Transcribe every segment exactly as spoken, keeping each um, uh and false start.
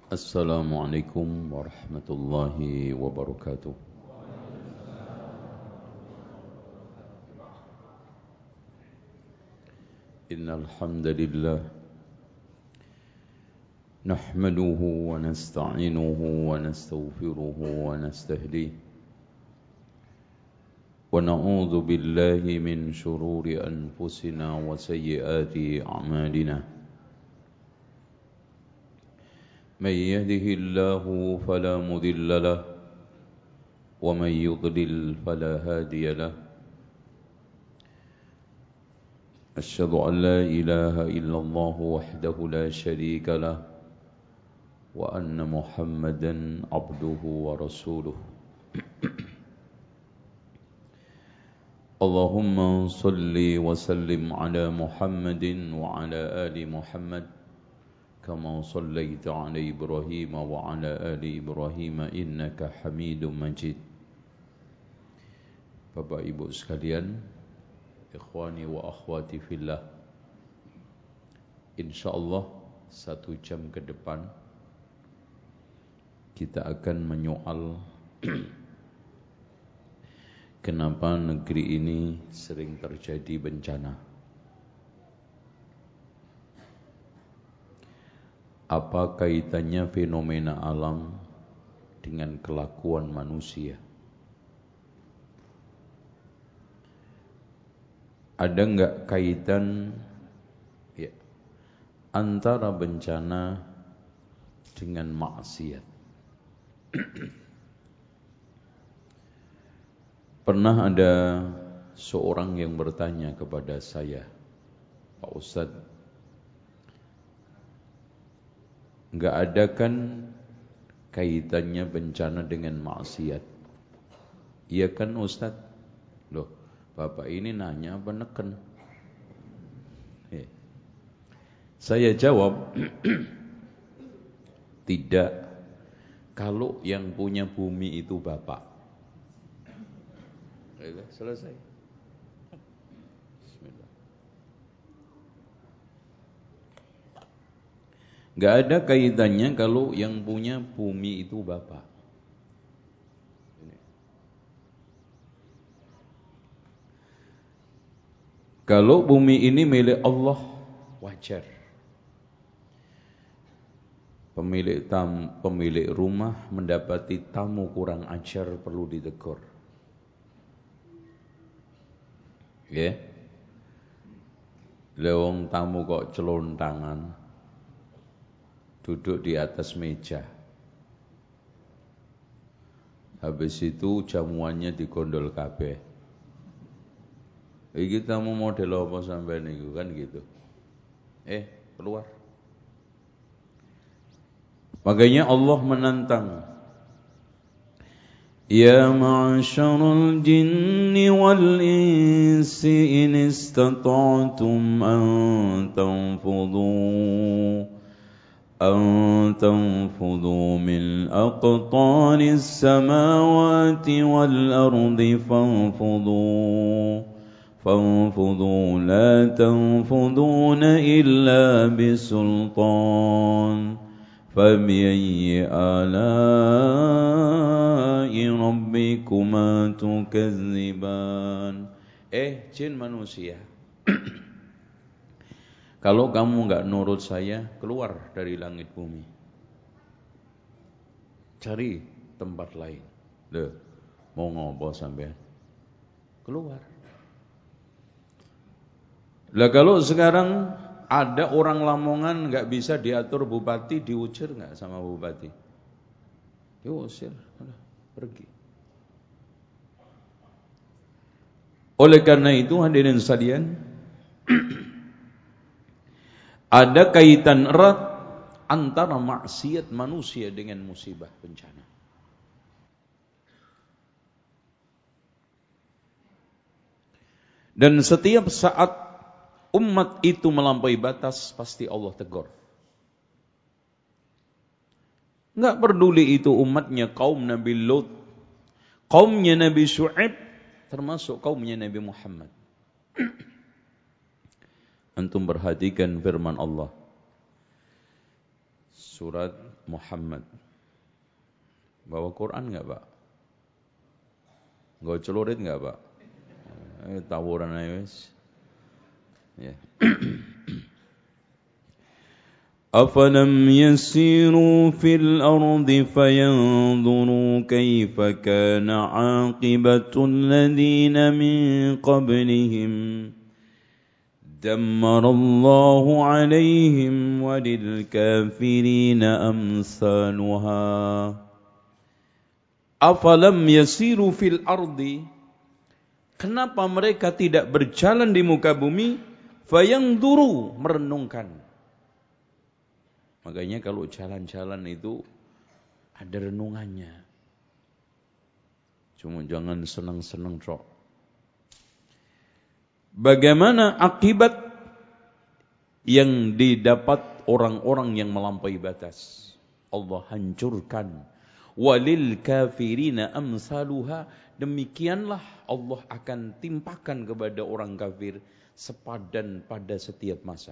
Assalamualaikum warahmatullahi wabarakatuh. Innal hamdalillah nahmaduhu wa nasta'inuhu wa nastaghfiruhu wa nastahdihi wa na'udzu billahi min shururi anfusina wa sayyiati a'malina. من يهده الله فلا مضل له ومن يضلل فلا هادي له أشهد أن لا إله إلا الله وحده لا شريك له وأن محمدا عبده ورسوله اللهم صل وسلم على محمد وعلى آل محمد كما صليت على إبراهيم وعلى آل إبراهيم إنك حميد مجيد. Bapak Ibu sekalian, ikhwani wa akhwati fillah, insyaallah satu jam ke depan kita akan menyoal kenapa negeri ini sering terjadi bencana. Apa kaitannya fenomena alam dengan kelakuan manusia? Ada enggak kaitan ya, antara bencana dengan maksiat? Pernah ada seorang yang bertanya kepada saya, Pak Ustadz, enggak ada kan kaitannya bencana dengan maksiat? Iya kan Ustaz? Loh, Bapak ini nanya apa neken? Eh. Saya jawab, tidak. Kalau yang punya bumi itu Bapak. Selesai. Bismillah. Enggak ada kaitannya kalau yang punya bumi itu Bapak. Kalau bumi ini milik Allah, wajar. Pemilik tam, pemilik rumah mendapati tamu kurang ajar perlu ditegur. Ya. Lewong tamu kok celontangan, duduk di atas meja. Habis itu jamuannya digondol kabeh. Iki tamu model apa sampean niku kan gitu. Eh, keluar. Makanya Allah menantang, Ya ma'asyaral jinni wal insi in istata'tum an tanfudhu an tanfudhu min aqtaris samawati wal ardi fanfudhu fanfudhu la tanfudhuna illa bisultan فَبِأَيِّ آلَاءِ رَبِّكُمَا تُكَذِّبَانِ. Eh, jin manusia, kalau kamu enggak nurut saya, keluar dari langit bumi, cari tempat lain. Loh, mau ngopo sampean? Keluar. Lah kalau sekarang ada orang Lamongan enggak bisa diatur bupati, diusir enggak sama bupati? Diusir, udah pergi. Oleh karena itu hadirin sekalian, ada kaitan erat antara maksiat manusia dengan musibah bencana. Dan setiap saat umat itu melampaui batas, pasti Allah tegur. Enggak peduli itu umatnya kaum Nabi Lut, kaumnya Nabi Syu'aib, termasuk kaumnya Nabi Muhammad. Antum perhatikan firman Allah. surat Muhammad. Bawa Quran enggak, Pak? Enggak celurit enggak, Pak? Eh, tawuran aja wis. Ya. أَفَلَمْ يَسِيرُوا فِي الْأَرْضِ فَيَنْظُرُوا كَيْفَ كَانَ عَاقِبَةُ الَّذِينَ مِنْ قَبْلِهِمْ دَمَّرَ اللَّهُ عَلَيْهِمْ وَلِلْكَافِرِينَ أَمْثَالُهَا أَفَلَمْ يَسِيرُوا فِي الْأَرْضِ. Kenapa mereka tidak berjalan di muka bumi? Fayanzuru, merenungkan. Makanya kalau jalan-jalan itu ada renungannya. Cuma jangan senang-senang cok. Bagaimana akibat yang didapat orang-orang yang melampaui batas? Allah hancurkan. Walil kafirina amsaluha. Demikianlah Allah akan timpakan kepada orang kafir sepadan pada setiap masa.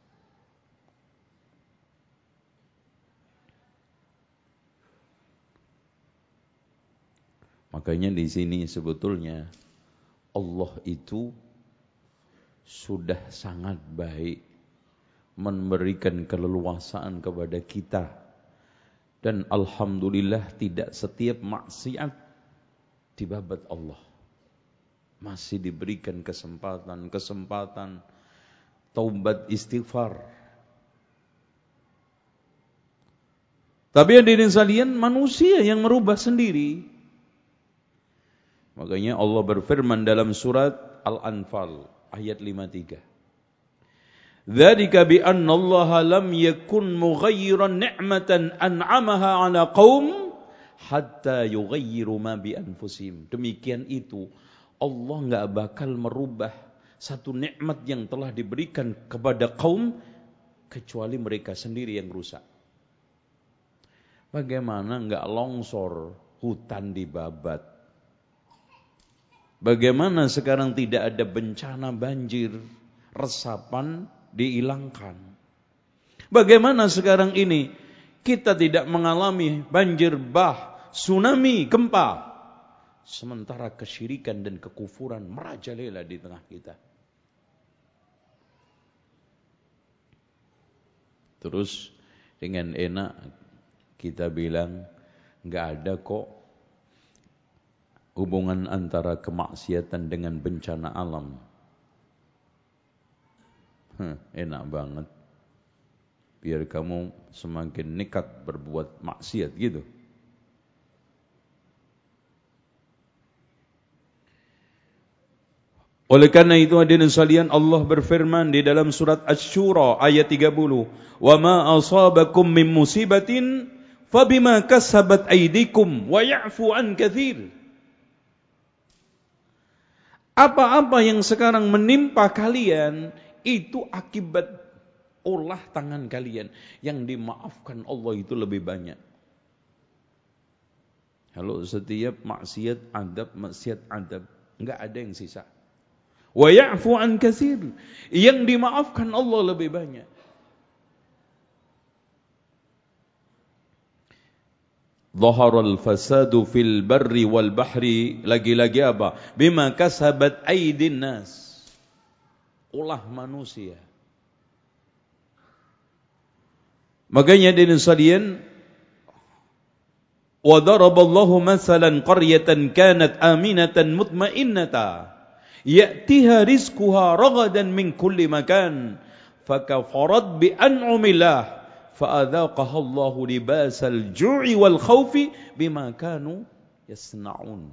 Makanya di sini sebetulnya Allah itu sudah sangat baik memberikan keleluasaan kepada kita. Dan alhamdulillah tidak setiap maksiat dibabat Allah. Masih diberikan kesempatan-kesempatan taubat istighfar. Tapi hadirin sekalian, manusia yang merubah sendiri. Makanya Allah berfirman dalam surat Al-Anfal ayat lima puluh tiga. Dzalika bi anna Allah lam yakun mughayyiran ni'matan an'amaha 'ala qaum hatta yughayyiru ma bi anfusihim. Demikian itu Allah enggak bakal merubah satu nikmat yang telah diberikan kepada kaum kecuali mereka sendiri yang rusak. Bagaimana enggak longsor, hutan dibabat? Bagaimana sekarang tidak ada bencana banjir, resapan dihilangkan? Bagaimana sekarang ini kita tidak mengalami banjir bah, tsunami, gempa, sementara kesyirikan dan kekufuran merajalela di tengah kita? Terus dengan enak kita bilang enggak ada kok hubungan antara kemaksiatan dengan bencana alam. Huh, enak banget. Biar kamu semakin nekat berbuat maksiat gitu. Oleh karena itu hadirin sekalian, Allah berfirman di dalam surat Asy-Syura ayat tiga puluh, "Wa ma asabakum min musibatin fabima kasabat aydikum wa ya'fu an katsir." Apa-apa yang sekarang menimpa kalian itu akibat olah tangan kalian. Yang dimaafkan Allah itu lebih banyak. Kalau setiap maksiat adab, maksiat adab, enggak ada yang sisa. Wa ya'fu an katsir. Yang dimaafkan Allah lebih banyak. Zaharal fasadu fil barri wal bahri. Lagi-lagi apa? Bima kasabat aydin nas. Ulah manusia. Makanya di sekalian, wa daraballahu mathalan qaryatan kanat aminatan mutmainnata ya'tiha rizquha ragadan min kulli makan fakafarat bi an'amillah fa'adzaqaha Allahu libasal ju'i wal khaufi bima kanu yasna'un.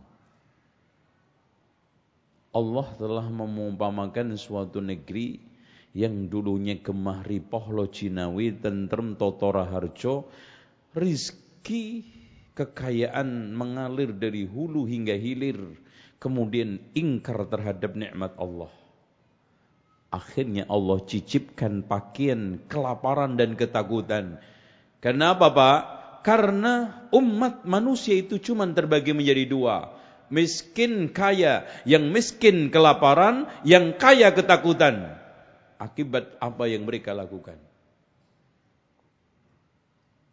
Allah telah mengumpamakan suatu negeri yang dulunya gemah ripoh lo Cinawi, tentrem totora harjo, rizki kekayaan mengalir dari hulu hingga hilir, kemudian ingkar terhadap nikmat Allah. Akhirnya Allah cicipkan pakaian kelaparan dan ketakutan. Kenapa Pak? Karena umat manusia itu cuma terbagi menjadi dua. Miskin kaya, yang miskin kelaparan, yang kaya ketakutan. Akibat apa yang mereka lakukan.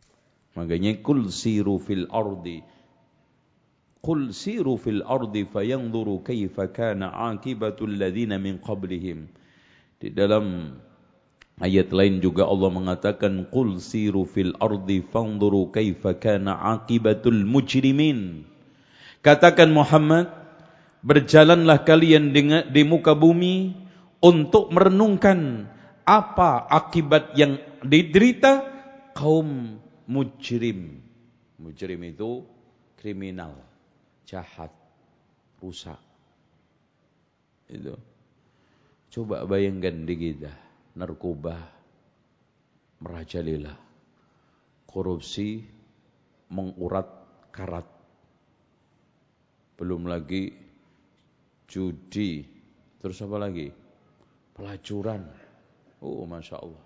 Makanya kul siru fil ardi. Qul siru fil ardi fayanzuru kaifa kana aqibatul ladzina min qablihim. Di dalam ayat lain juga Allah mengatakan qul siru fil ardi fanzuru kaifa kana aqibatul mujrimin. Katakan Muhammad, berjalanlah kalian di muka bumi untuk merenungkan apa akibat yang diderita kaum mujrim. Mujrim itu kriminal, jahat, rusak. Itu. Coba bayangkan di kita, narkoba merajalela, korupsi mengurat karat, belum lagi judi, terus apa lagi? Pelacuran. Oh, Masya Allah.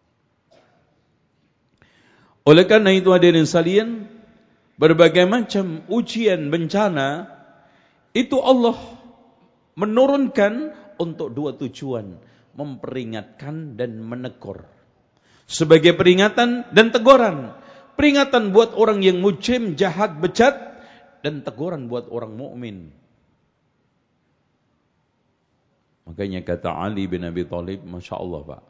Oleh karena itu hadirin sekalian, berbagai macam ujian bencana itu Allah menurunkan untuk dua tujuan, memperingatkan dan menegur. Sebagai peringatan dan teguran. Peringatan buat orang yang mujrim, jahat, bejat, dan teguran buat orang mukmin. Makanya kata Ali bin Abi Thalib, Masya Allah Pak.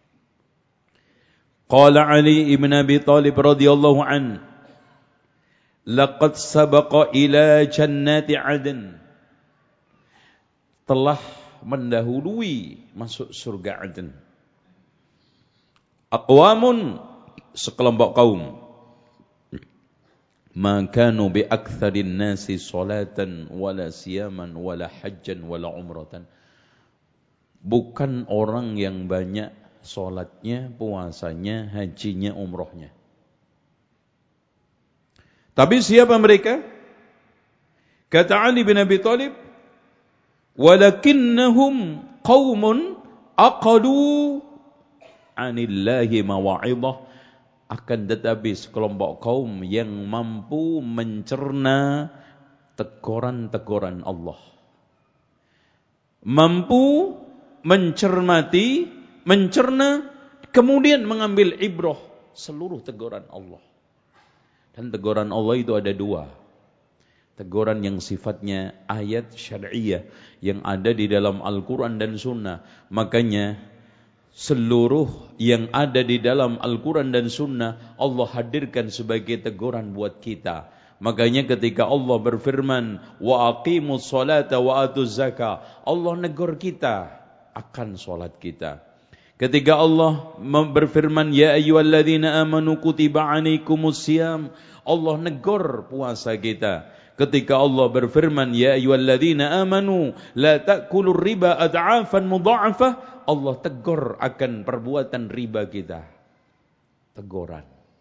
Qala Ali ibn Abi Thalib radhiyallahu an, laqad sabaqa ila jannati adn, telah mendahului masuk surga Aden. Aqwamun, sekelompok kaum, ma kanu bi aktsarin nasi salatan wala siyaman wala hajjan wala umratan. Bukan orang yang banyak salatnya, puasanya, hajinya, umrohnya. Tapi siapa mereka? Kata Ali bin Abi Thalib, walakinnahum qaumun aqalu anillahi mawa'idhah, akan tetapi sekelompok kaum yang mampu mencerna teguran-teguran Allah, mampu mencermati, mencerna, kemudian mengambil ibrah seluruh teguran Allah. Dan teguran Allah itu ada dua. Teguran yang sifatnya ayat syar'iyah yang ada di dalam Al-Quran dan Sunnah. Makanya seluruh yang ada di dalam Al-Quran dan Sunnah Allah hadirkan sebagai teguran buat kita. Makanya ketika Allah berfirman, wa aqimus salata wa atuz zakah, Allah negur kita akan salat kita. Ketika Allah berfirman, ya ayyuhalladzina amanu kutiba alaikumus syiyam, Allah negur puasa kita. Ketika Allah berfirman, ya ayyuhalladzina amanu la ta'kulur riba ad'afan mudha'afah, Allah tegur akan perbuatan riba kita. Teguran.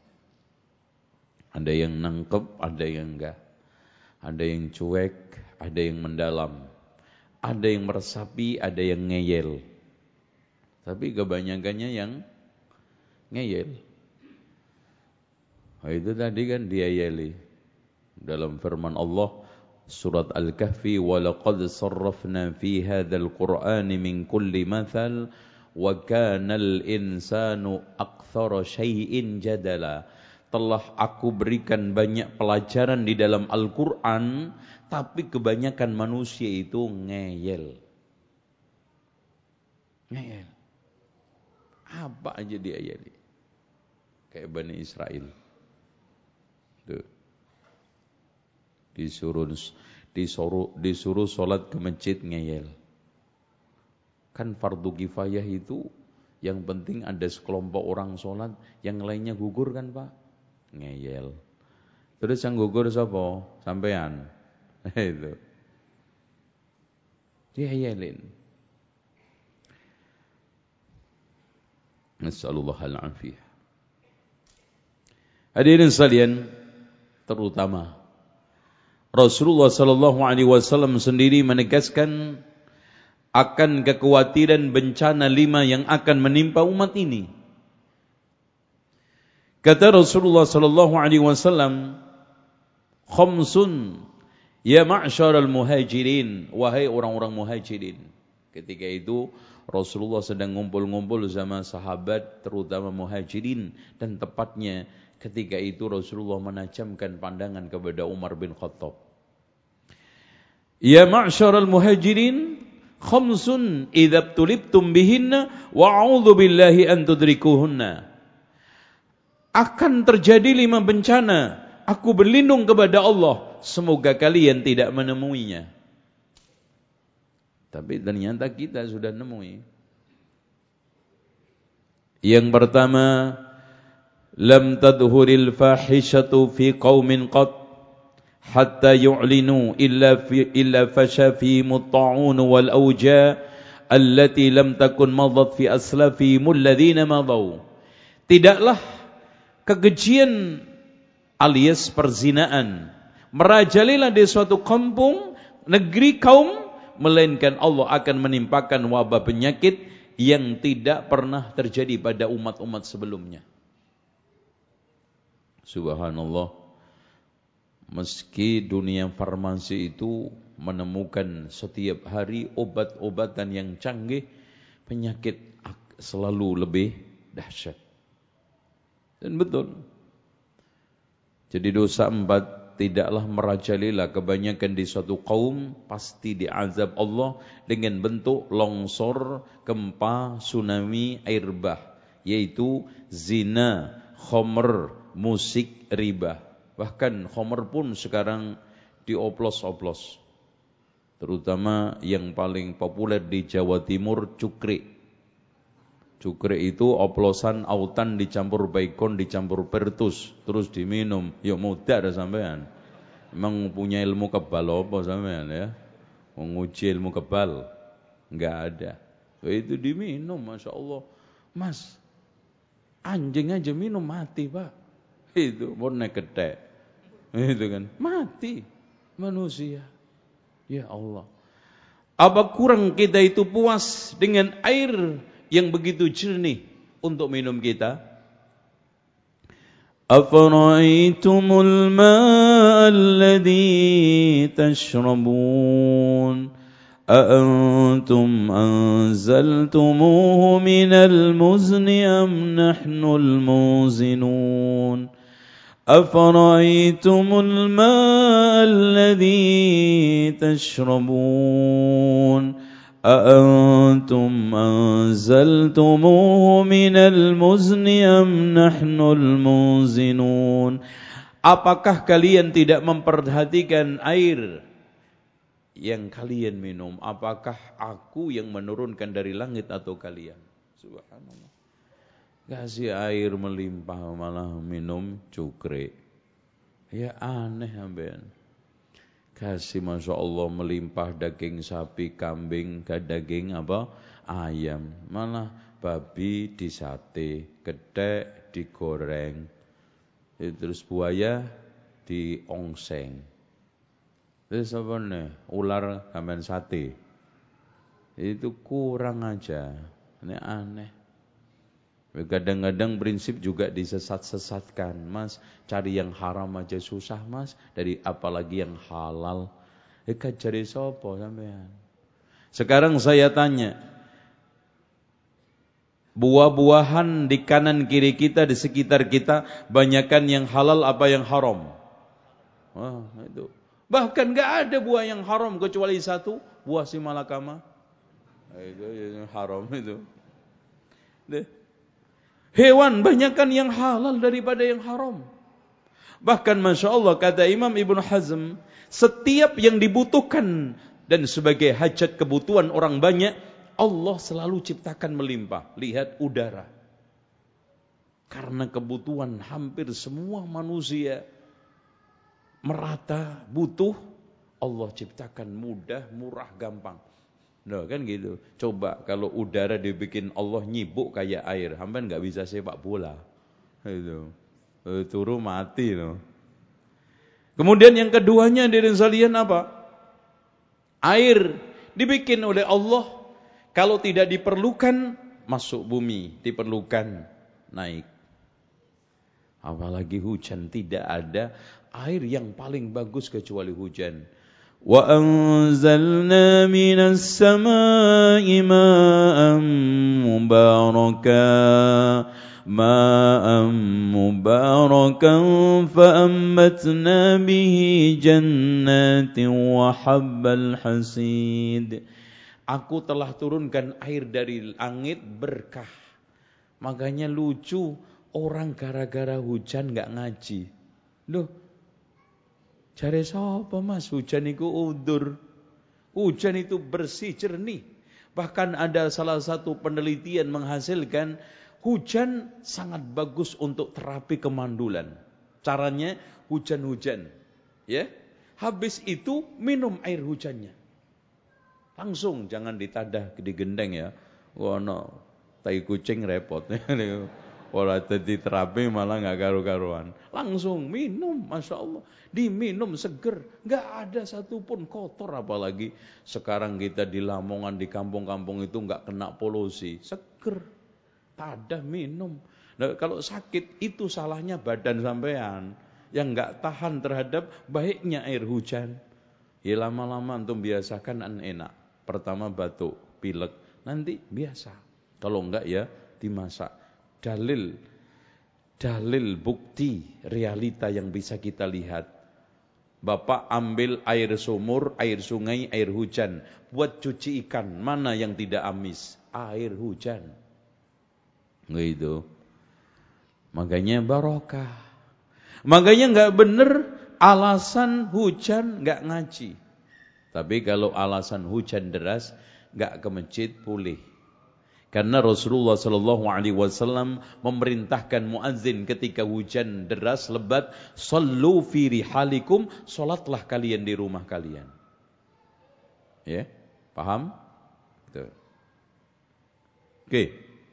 Ada yang nangkep, ada yang enggak. Ada yang cuek, ada yang mendalam. Ada yang meresapi, ada yang ngeyel. Tapi kebanyakannya yang ngeyel. Nah, itu tadi kan diayeli. Dalam firman Allah surat Al-Kahfi, وَلَقَدْ صَرَّفْنَا فِي هَذَا الْقُرْآنِ مِنْ كُلِّ مَثَلٍ وَكَانَ الْإِنسَانُ أَكْثَرَ شَيْءٍ جَدَلًا. Telah aku berikan banyak pelajaran di dalam Al-Quran, tapi kebanyakan manusia itu ngeyel. Ngeyel. Apa aja diayeli. Kayak Bani Israel. Tuh. Disuruh disuruh disuruh sholat ke masjid ngeyel. Kan fardu kifayah itu yang penting ada sekelompok orang sholat, yang lainnya gugur kan Pak? Ngeyel. Terus yang gugur siapa? Sampean. Itu. Diayelin. Nasallallahu al-afiyah. Hadirin sekalian, terutama Rasulullah sallallahu alaihi wasallam sendiri menegaskan akan kekhawatiran bencana lima yang akan menimpa umat ini. Kata Rasulullah sallallahu alaihi wasallam, khamsun ya ma'syaral muhajirin, wahai orang-orang muhajirin. Ketika itu Rasulullah sedang ngumpul-ngumpul sama sahabat, terutama muhajirin, dan tepatnya ketika itu Rasulullah menajamkan pandangan kepada Umar bin Khattab. Ya ma'syaral muhajirin, khamsun idza tulibtum bihinna wa a'udzu billahi an tudrikuhunna. Akan terjadi lima bencana, aku berlindung kepada Allah, semoga kalian tidak menemuinya. Tapi ternyata kita sudah nemui. Yang pertama, lam tadhuril fahishatu fi qaumin qad hatta yu'linu illa fi illa fasha fi mutta'un wal awja allati lam takun madat fi aslafihim alladhina madaw. Tidaklah kekejian alias perzinaan merajalela di suatu kampung, negeri, kaum, melainkan Allah akan menimpakan wabah penyakit yang tidak pernah terjadi pada umat-umat sebelumnya. Subhanallah. Meski dunia farmasi itu menemukan setiap hari obat-obatan yang canggih, penyakit selalu lebih dahsyat. Dan betul. Jadi dosa empat, tidaklah merajalela, kebanyakan di suatu kaum pasti diazab Allah dengan bentuk longsor, gempa, tsunami, air bah, yaitu zina, khamr, musik, riba. Bahkan khamr pun sekarang dioplos-oplos. Terutama yang paling populer di Jawa Timur, cukrik. Cukrik itu oplosan autan dicampur baikon, dicampur pertus, terus diminum. Ya mudah ada sampean. Emang punya ilmu kebal apa sampean ya? Menguji ilmu kebal? Enggak ada. Itu diminum, Masya Allah. Mas, anjing aja minum mati Pak. Itu bonek gede. Itu kan mati manusia. Ya Allah. Apa kurang kita itu puas dengan air yang begitu jernih untuk minum kita? Afara'aitumul ma'a alladhi tashrabun a'antum anzaltumuhu minal muzni am nahnul muzinun afara'aitumul ma'a alladhi tashrabun أأنتم أنزلتموه من المزن أم نحن المنزلون. Apakah kalian tidak memperhatikan air yang kalian minum? Apakah aku yang menurunkan dari langit atau kalian? Subhanallah. Kasih air melimpah malah minum cukre. Ya aneh ambean. Kasih Masya Allah melimpah daging sapi, kambing, ke daging apa? Ayam. Malah babi disate, gedek digoreng, terus buaya diongseng. Terus apa nih? Ular sampean sate. Itu kurang aja. Ini aneh. Kadang-kadang prinsip juga disesat-sesatkan. Mas, cari yang haram aja susah mas, dari apalagi yang halal. Ikat cari sopo sampean. Sekarang saya tanya, buah-buahan di kanan kiri kita, di sekitar kita, banyakan yang halal apa yang haram? Wah, itu. Bahkan gak ada buah yang haram kecuali satu, buah si malakama. Itu yang haram itu. Deh. Hewan banyakkan yang halal daripada yang haram. Bahkan Masya Allah kata Imam Ibn Hazm, setiap yang dibutuhkan dan sebagai hajat kebutuhan orang banyak, Allah selalu ciptakan melimpah. Lihat udara. Karena kebutuhan hampir semua manusia merata butuh, Allah ciptakan mudah, murah, gampang. Nah kan gitu. Coba kalau udara dibikin Allah nyibuk kayak air, hampan nggak bisa sepak bola. Itu e, turu mati loh. Kemudian yang keduanya dari salian apa? Air dibikin oleh Allah. Kalau tidak diperlukan masuk bumi, diperlukan naik. Apalagi hujan, tidak ada air yang paling bagus kecuali hujan. Wa anzalna minas samai ma'an mubaraka ma'an mubarakan fa'ammatna bihi jannatin wa habbal hasid. Aku telah turunkan air dari langit berkah. Makanya lucu orang gara-gara hujan enggak ngaji. Loh, jare sapa Mas? Hujan itu udur. Hujan itu bersih, jernih. Bahkan ada salah satu penelitian menghasilkan hujan sangat bagus untuk terapi kemandulan. Caranya hujan-hujan, ya. Habis itu minum air hujannya. Langsung, jangan ditadah digendeng ya. Wah, no, tai kucing repot. Ora dadi terapi malah enggak karu-karuan. Langsung minum, Masya Allah. Diminum seger, enggak ada satupun kotor. Apalagi sekarang kita di Lamongan, di kampung-kampung itu enggak kena polusi, seger. Tadah minum. Nah, kalau sakit itu salahnya badan sampean yang enggak tahan terhadap baiknya air hujan. Ya lama-lama antum biasakan an enak. Pertama batuk, pilek, nanti biasa. Kalau enggak ya dimasak. Dalil, dalil bukti realita yang bisa kita lihat. Bapak ambil air sumur, air sungai, air hujan buat cuci ikan. Mana yang tidak amis? Air hujan. Gitu. Makanya barokah. Makanya enggak benar alasan hujan enggak ngaji. Tapi kalau alasan hujan deras, enggak ke masjid boleh. Karena Rasulullah sallallahu alaihi wasallam memerintahkan muadzin ketika hujan deras lebat, "Shallu fi rihalikum", salatlah kalian di rumah kalian. Ya, paham? Betul. Oke.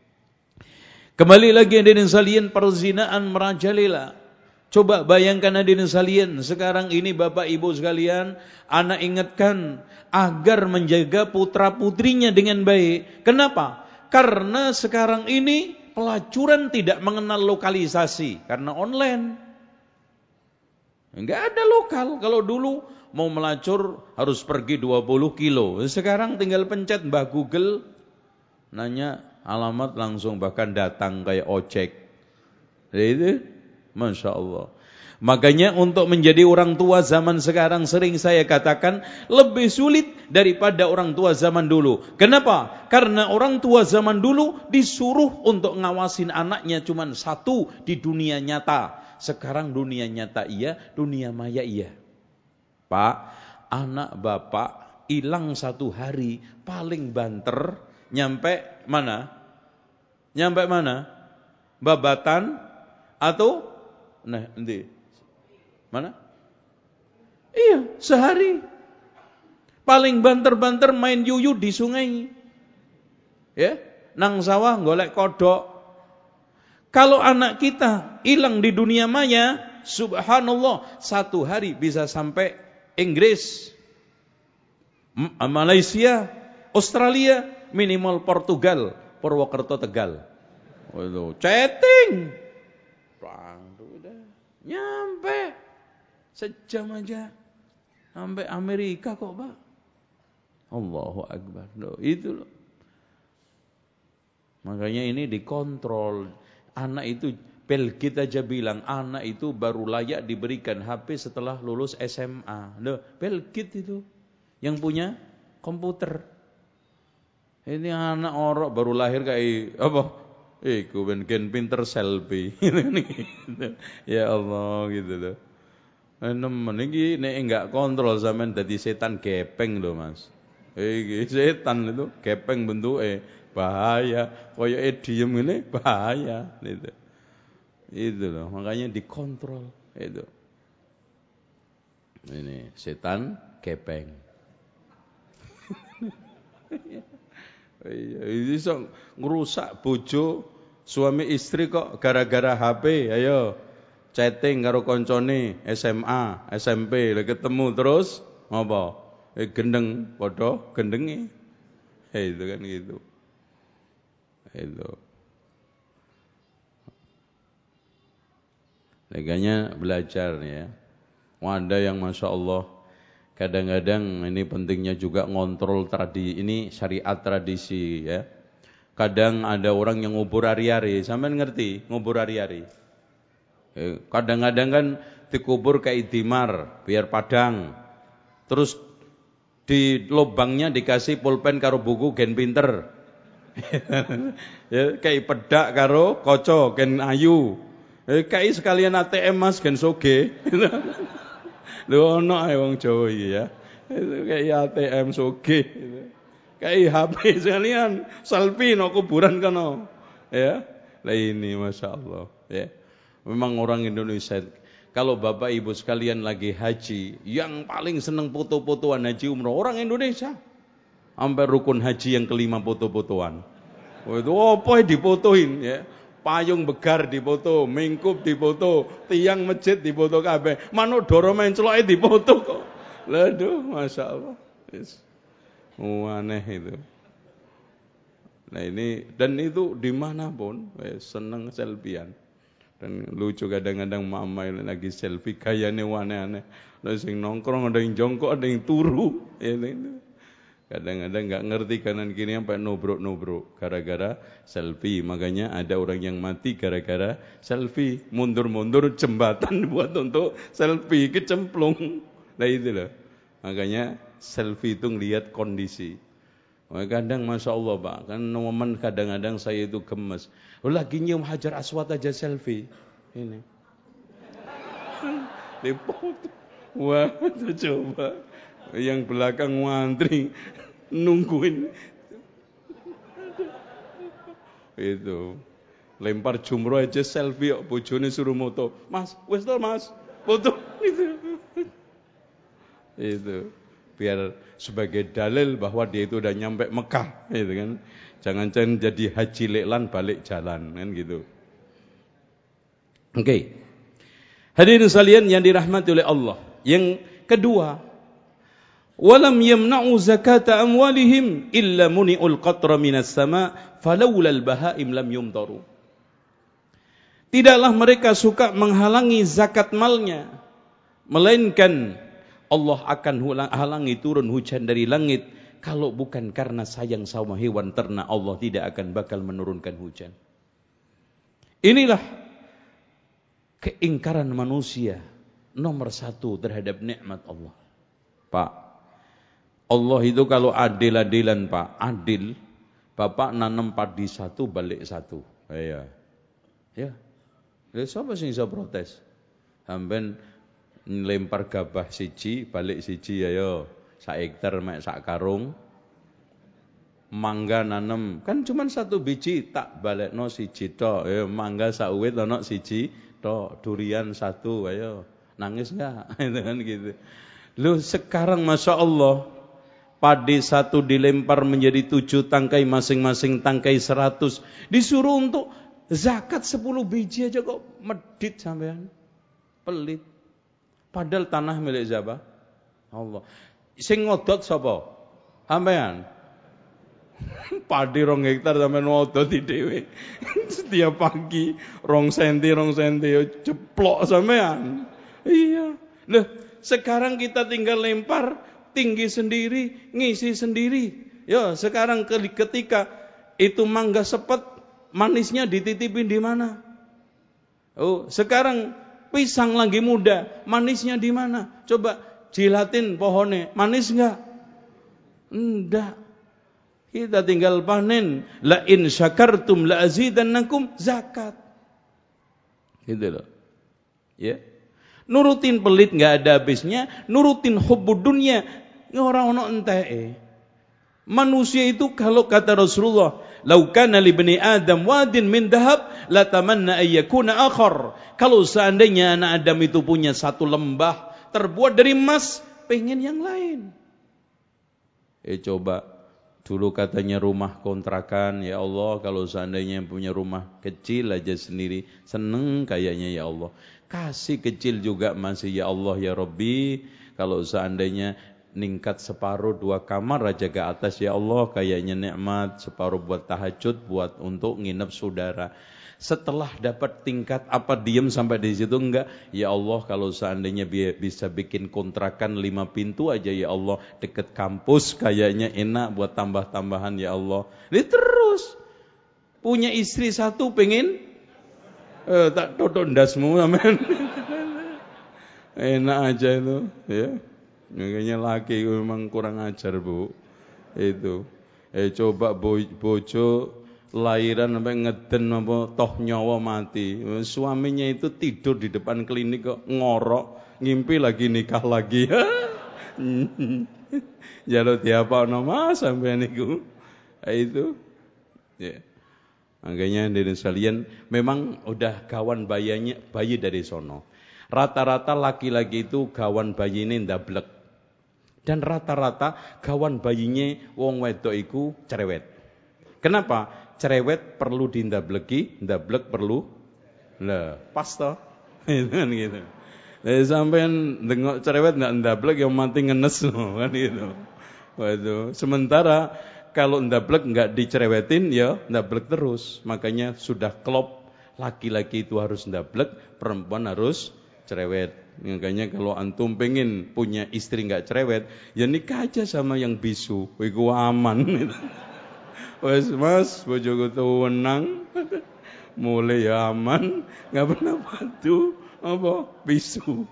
Kembali lagi hadirin sekalian, perzinaan merajalela. Coba bayangkan hadirin sekalian, sekarang ini Bapak Ibu sekalian, anak ingatkan agar menjaga putra-putrinya dengan baik. Kenapa? Karena sekarang ini pelacuran tidak mengenal lokalisasi karena online. Enggak ada lokal. Kalau dulu mau melacur harus pergi dua puluh kilo. Sekarang tinggal pencet Mbah Google, nanya alamat langsung, bahkan datang kayak ojek. Itu Masya Allah. Makanya untuk menjadi orang tua zaman sekarang sering saya katakan lebih sulit daripada orang tua zaman dulu. Kenapa? Karena orang tua zaman dulu disuruh untuk ngawasin anaknya cuma satu di dunia nyata. Sekarang dunia nyata iya, dunia maya iya. Pak, anak bapak hilang satu hari paling banter nyampe mana? Nyampe mana? Babatan atau nah, nanti mana? Iya, sehari. Paling banter-banter main yuyu di sungai. Ya, nang sawah golek kodok. Kalau anak kita hilang di dunia maya, subhanallah, satu hari bisa sampai Inggris, Malaysia, Australia, minimal Portugal, Purwokerto, Tegal. Waduh, chatting. Nyampe sejam aja sampai Amerika kok, Pak. Allahu Akbar. Loh, itu loh. Makanya ini dikontrol. Anak itu, Bill Gates aja bilang anak itu baru layak diberikan H P setelah lulus S M A. Loh, Bill Gates itu yang punya komputer. Ini anak orok baru lahir kayak apa? Iku ben gen pinter selfie. Ya Allah gitu loh. Nemen iki nek enggak kontrol sampean dadi setan gepeng lho, Mas. Iki setan itu gepeng bentuke, bahaya. Koyoke diem ngene bahaya gitu. Itu loh, makanya dikontrol itu. Ini setan gepeng. Iya, iso ngrusak bojo suami istri kok gara-gara H P. Ayo chatting karo koncone S M A, S M P, lha ketemu terus apa? Eh gendeng padha gendenge. Eh itu kan gitu. Itu. Makanya belajar ya. Ada yang Masya Allah Kadang-kadang ini pentingnya juga ngontrol tradisi, ini syariat tradisi ya. Kadang ada orang yang ngubur hari-hari, sampean ngerti ngubur hari-hari. Kadang-kadang kan dikubur kayak dimar biar padang. Terus di lubangnya dikasih pulpen karo buku gen pinter. Ya kayak pedak karo kaca gen ayu. Eh kayak sekalian A T M Mas gen soge. Lho ono ae wong Jawa iki ya. Kayak A T M soge. Kayak H P sekalian selfie no kuburan kono. Ya. Lah ini Masya Allah ya. Memang orang Indonesia kalau Bapak Ibu sekalian lagi haji, yang paling seneng foto-fotoan haji umroh orang Indonesia. Sampai rukun haji yang kelima foto-fotoan. Oh, itu apa yang difotoin ya? Payung begar difoto, mingkup difoto, tiang masjid difoto kabeh. Manuk doro menceloke difoto kok. Laduh, Masya Allah. Yes. Oh, aneh itu. Nah ini dan itu dimanapun eh, seneng selfiean. Dan lucu kadang-kadang mama yang lagi selfie gayane aneh-aneh. Lah sing nongkrong ada yang jongkok, ada yang turu. Ya, kadang-kadang enggak ngerti kanan kiri sampai nobrok-nobrok gara-gara selfie. Makanya ada orang yang mati gara-gara selfie. Mundur-mundur jembatan buat untuk selfie kecemplung. Nah itu loh. Makanya selfie itu ngelihat kondisi. Kadang Masya Allah Pak, kan momen kadang-kadang saya itu gemes. Lagi nyium Hajar Aswad aja selfie. Ini. Dipoto. Wah, itu coba. Yang belakang ngantri nungguin. Itu. Lempar jumroh aja selfie kok bojone suruh moto. Mas, wis to Mas, foto itu. Itu biar sebagai dalil bahwa dia itu udah nyampe Mekah gitu kan. Jangan-jangan jadi haji leklan balik jalan kan gitu. Oke. Okay. Hadirin sekalian yang dirahmati oleh Allah. Yang kedua, walam yamna'u zakata amwalihim illa muni'ul qatra minas sama' falawla al-bahaim lam yumtaru. Tidaklah mereka suka menghalangi zakat malnya, melainkan Allah akan halangi turun hujan dari langit. Kalau bukan karena sayang sama hewan ternak, Allah tidak akan bakal menurunkan hujan. Inilah keingkaran manusia nomor satu terhadap nikmat Allah. Pak, Allah itu kalau adil-adilan Pak, adil. Bapak nanam padi satu, balik satu. Ya, ya. Ya, siapa sih bisa protes? Sampai lempar gabah siji, balik siji ya yo. Sak hektar mek sak karung. Mangga nanem kan cuma satu biji, tak balekno siji tok. Ya mangga sak uwit ana siji tok, durian satu ayo. Nangis enggak? Itu kan gitu. Loh sekarang Masya Allah padi satu dilempar menjadi tujuh tangkai, masing-masing tangkai seratus. Disuruh untuk zakat sepuluh biji aja kok medit sampean. Pelit. Padahal tanah milik siapa? Allah. Sing ngodot sapa? Sampean. Padi rong hektar sampean ngodot dhewe. Setiap pagi rong senti rong senti jeplok sampean. Iya. Loh, sekarang kita tinggal lempar tinggi sendiri, ngisi sendiri. Ya, sekarang ketika itu mangga sepet, manisnya dititipin di mana? Oh, sekarang pisang lagi muda, manisnya di mana? Coba jilatin pohonnya, manis enggak? Enggak. Kita tinggal panen. La in syakartum la azidannakum, zakat. Gitu loh. Ya. Nurutin pelit enggak ada habisnya, nurutin hubbud dunya ora ono enteke. Manusia itu kalau kata Rasulullah, "Lau kana li bani Adam wadin min dhahab, la tamanna ay yakuna akhar." Kalau seandainya anak Adam itu punya satu lembah terbuat dari emas, pengen yang lain. Eh coba dulu katanya rumah kontrakan, ya Allah kalau seandainya punya rumah kecil aja sendiri, seneng kayaknya ya Allah. Kasih kecil juga masih ya Allah ya Rabbi. Kalau seandainya ningkat separuh dua kamar aja ke atas, ya Allah kayaknya nikmat, separuh buat tahajud, buat untuk nginep saudara. Setelah dapat tingkat apa diem sampai di situ enggak? Ya Allah kalau seandainya bisa bikin kontrakan lima pintu aja ya Allah, deket kampus kayaknya enak buat tambah-tambahan ya Allah. Ini terus punya istri satu pengen eh, tak dodok ndasmu amen. Enak aja itu ya. Kayaknya laki memang kurang ajar Bu. Itu. Eh coba bojo lahiran sampai ngeden apa toh nyawa mati. Suaminya itu tidur di depan klinik kok ngorok, ngimpi lagi nikah lagi. Jaluk diapakno Mas sampean niku. Itu. Ya. Makanya dari sekalian memang udah kawan bayinya bayi dari sono. Rata-rata laki-laki itu kawan bayinya ndablek. Dan rata-rata kawan bayinya wong wedok iku cerewet. Kenapa? Cerewet perlu dindableki, ndablek perlu lah, pas toh. Itu kan gitu. Jadi sampean dengok cerewet enggak ndablek yang mati ngenes kan gitu. Waduh, sementara kalau ndablek enggak dicerewetin ya ndablek terus. Makanya sudah klop, laki-laki itu harus ndablek, perempuan harus cerewet. Makanya kalau antum pengen punya istri enggak cerewet, ya nikah aja sama yang bisu. Iku aman. Wes Mas, bojoku tuwenang, mulai aman, nggak pernah bantu apa bisu.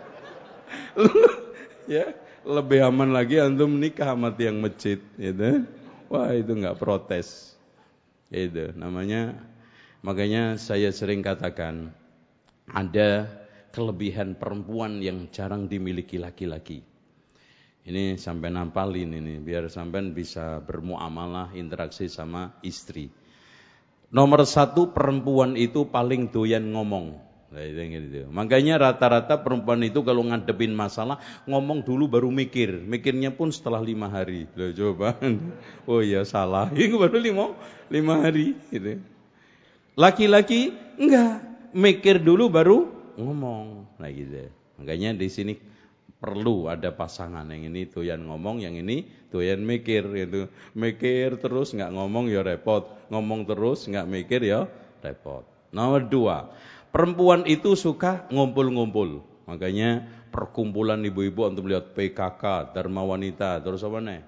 Ya, lebih aman lagi antum nikah sama tiang masjid, gitu. Wah itu nggak protes, itu namanya. Makanya saya sering katakan ada kelebihan perempuan yang jarang dimiliki laki-laki. Ini sampai nampalin ini biar sampean bisa bermuamalah interaksi sama istri. Nomor satu, perempuan itu paling doyan ngomong. Nah, itu gitu. Makanya rata-rata perempuan itu kalau ngadepin masalah ngomong dulu baru mikir. Mikirnya pun setelah lima hari. Loh coba. Oh iya salah. Itu baru lima, lima hari. Gitu. Laki-laki enggak. Mikir dulu baru ngomong. Nah gitu. Makanya di sini perlu ada pasangan, yang ini doyan ngomong, yang ini doyan mikir gitu. Mikir terus nggak ngomong ya repot, ngomong terus nggak mikir ya repot. Nomor dua, perempuan itu suka ngumpul-ngumpul. Makanya perkumpulan ibu-ibu untuk melihat P K K, Dharma Wanita, terus apa nih?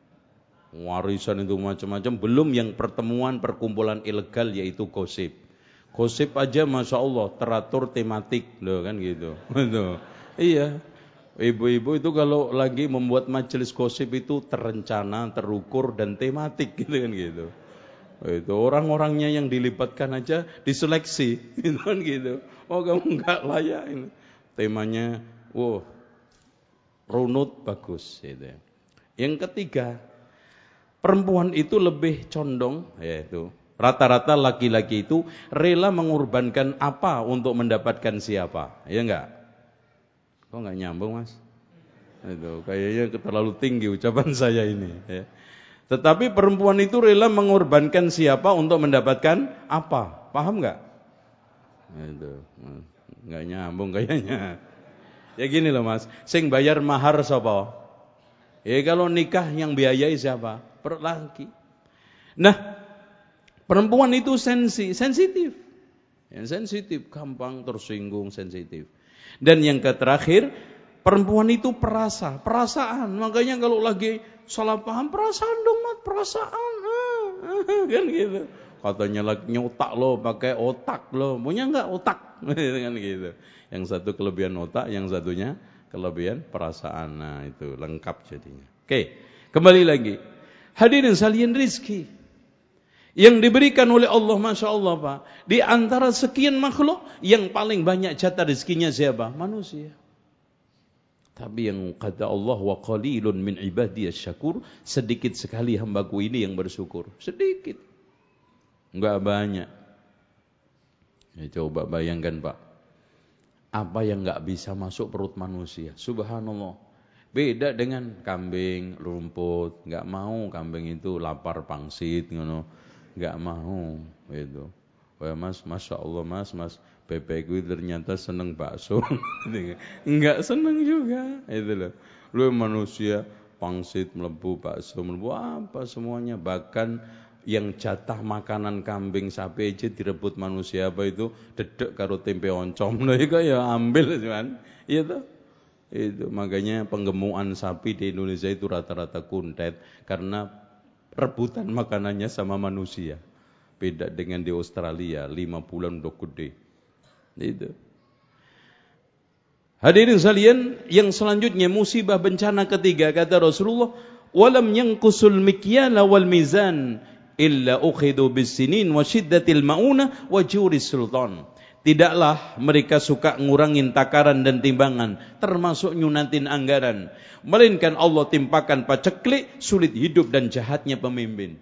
Warisan itu macam-macam. Belum yang pertemuan perkumpulan ilegal yaitu gosip. Gosip aja masya Allah teratur tematik, loh kan gitu. Iya. Ibu-ibu itu kalau lagi membuat majelis gosip itu terencana, terukur dan tematik gitu kan gitu. Itu orang-orangnya yang dilibatkan aja diseleksi gitu kan gitu. Oh kamu enggak layak ini. Temanya wow runut bagus gitu. Yang ketiga, perempuan itu lebih condong yaitu rata-rata laki-laki itu rela mengorbankan apa untuk mendapatkan siapa. Ya enggak? Kok nggak nyambung Mas? Itu kayaknya terlalu tinggi ucapan saya ini. Ya. Tetapi perempuan itu rela mengorbankan siapa untuk mendapatkan apa? Paham nggak? Itu nggak nyambung kayaknya. Ya gini loh Mas, sing bayar mahar sapa? Ya kalau nikah yang biayai siapa? Laki. Nah, perempuan itu sensi, sensitif, yang sensitif, gampang tersinggung, sensitif. Dan yang terakhir, perempuan itu perasa, perasaan. Makanya kalau lagi salah paham, perasaan dong mat, perasaan, kan gitu. Katanya lagi nyotak lo, pakai otak lo, punya nggak otak, kan gitu. Yang satu kelebihan otak, yang satunya kelebihan perasaan. Nah itu lengkap jadinya. Oke, kembali lagi. Hadirin sekalian, rizki yang diberikan oleh Allah, masya Allah Pak. Di antara sekian makhluk, yang paling banyak jatah rezekinya siapa? Manusia. Tapi yang kata Allah, wa qalilun min ibadiyas syakur, sedikit sekali hambaku ini yang bersyukur. Sedikit. Enggak banyak. Ya, coba bayangkan Pak. Apa yang enggak bisa masuk perut manusia? Subhanallah. Beda dengan kambing, rumput. Enggak mau kambing itu lapar pangsit, ngono. Enggak mau gitu. Wah Mas, masya Allah Mas, Mas bebek gue ternyata seneng bakso. Enggak seneng juga. Itu loh. Lu manusia pangsit mlebu, bakso mlebu, apa semuanya. Bahkan yang jatah makanan kambing sapi aja direbut manusia, apa itu dedek karo tempe oncom. Lho iku ya ambil cuman. Iya toh? Itu makanya penggemukan sapi di Indonesia itu rata-rata kuntet karena rebutan makanannya sama manusia. Beda dengan di Australia, lima bulan udah gede. Itu. Hadirin sekalian, yang selanjutnya musibah bencana ketiga kata Rasulullah, "Walam yanqusul mikyala wal mizan illa ukhidu bis-sinin wa shiddatil maunah wa juris sultan." Tidaklah mereka suka ngurangin takaran dan timbangan, termasuk nyunatin anggaran, melainkan Allah timpakan paceklik, sulit hidup dan jahatnya pemimpin.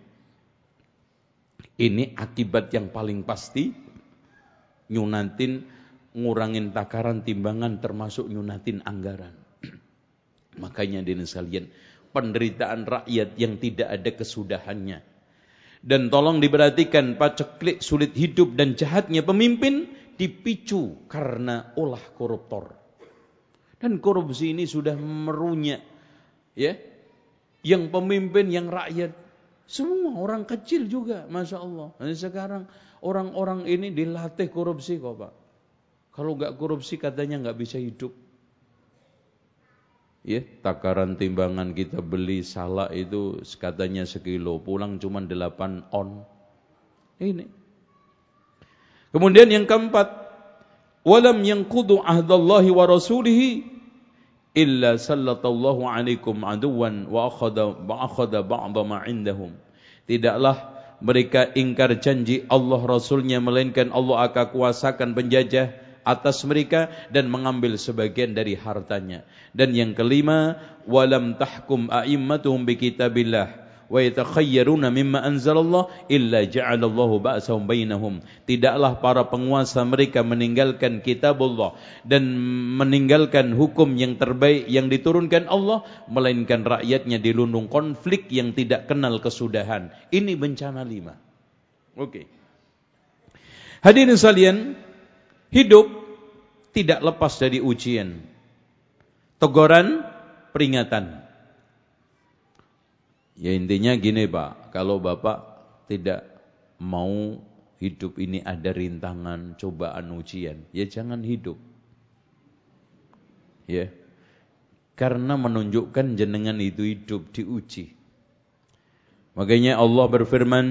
Ini akibat yang paling pasti, nyunatin, ngurangin takaran, timbangan, termasuk nyunatin anggaran. Makanya hadirin sekalian, penderitaan rakyat yang tidak ada kesudahannya. Dan tolong diperhatikan, paceklik, sulit hidup dan jahatnya pemimpin dipicu karena ulah koruptor. Dan korupsi ini sudah merunyah, ya. Yang pemimpin, yang rakyat, semua orang kecil juga, masya Allah. Dan sekarang orang-orang ini dilatih korupsi kok Pak. Kalau nggak korupsi katanya nggak bisa hidup. Ya, takaran timbangan kita beli salak itu katanya sekilo, pulang cuma delapan on. Ini. Kemudian yang keempat, walam yanqudu ahdallahi wa rasulihi illa sallatallahu alaikum aduwan wa akhadha wa akhadha ba'dha ma indahum. Tidaklah mereka ingkar janji Allah Rasulnya, melainkan Allah akan kuasakan penjajah atas mereka dan mengambil sebagian dari hartanya. Dan yang kelima, walam tahkum a'immatuhum bi kitabillah wa yatakhayyaruna mimma anzalallah illa ja'alallahu ba'sahum bainahum. Tidaklah para penguasa mereka meninggalkan kitabullah dan meninggalkan hukum yang terbaik yang diturunkan Allah, melainkan rakyatnya dilundung konflik yang tidak kenal kesudahan. Ini bencana lima. Oke. Hadirin sekalian, hidup tidak lepas dari ujian, teguran, peringatan. Ya intinya gini Pak, kalau Bapak tidak mau hidup ini ada rintangan, cobaan, ujian, ya jangan hidup. Ya. Karena menunjukkan jenengan itu hidup diuji. Makanya Allah berfirman,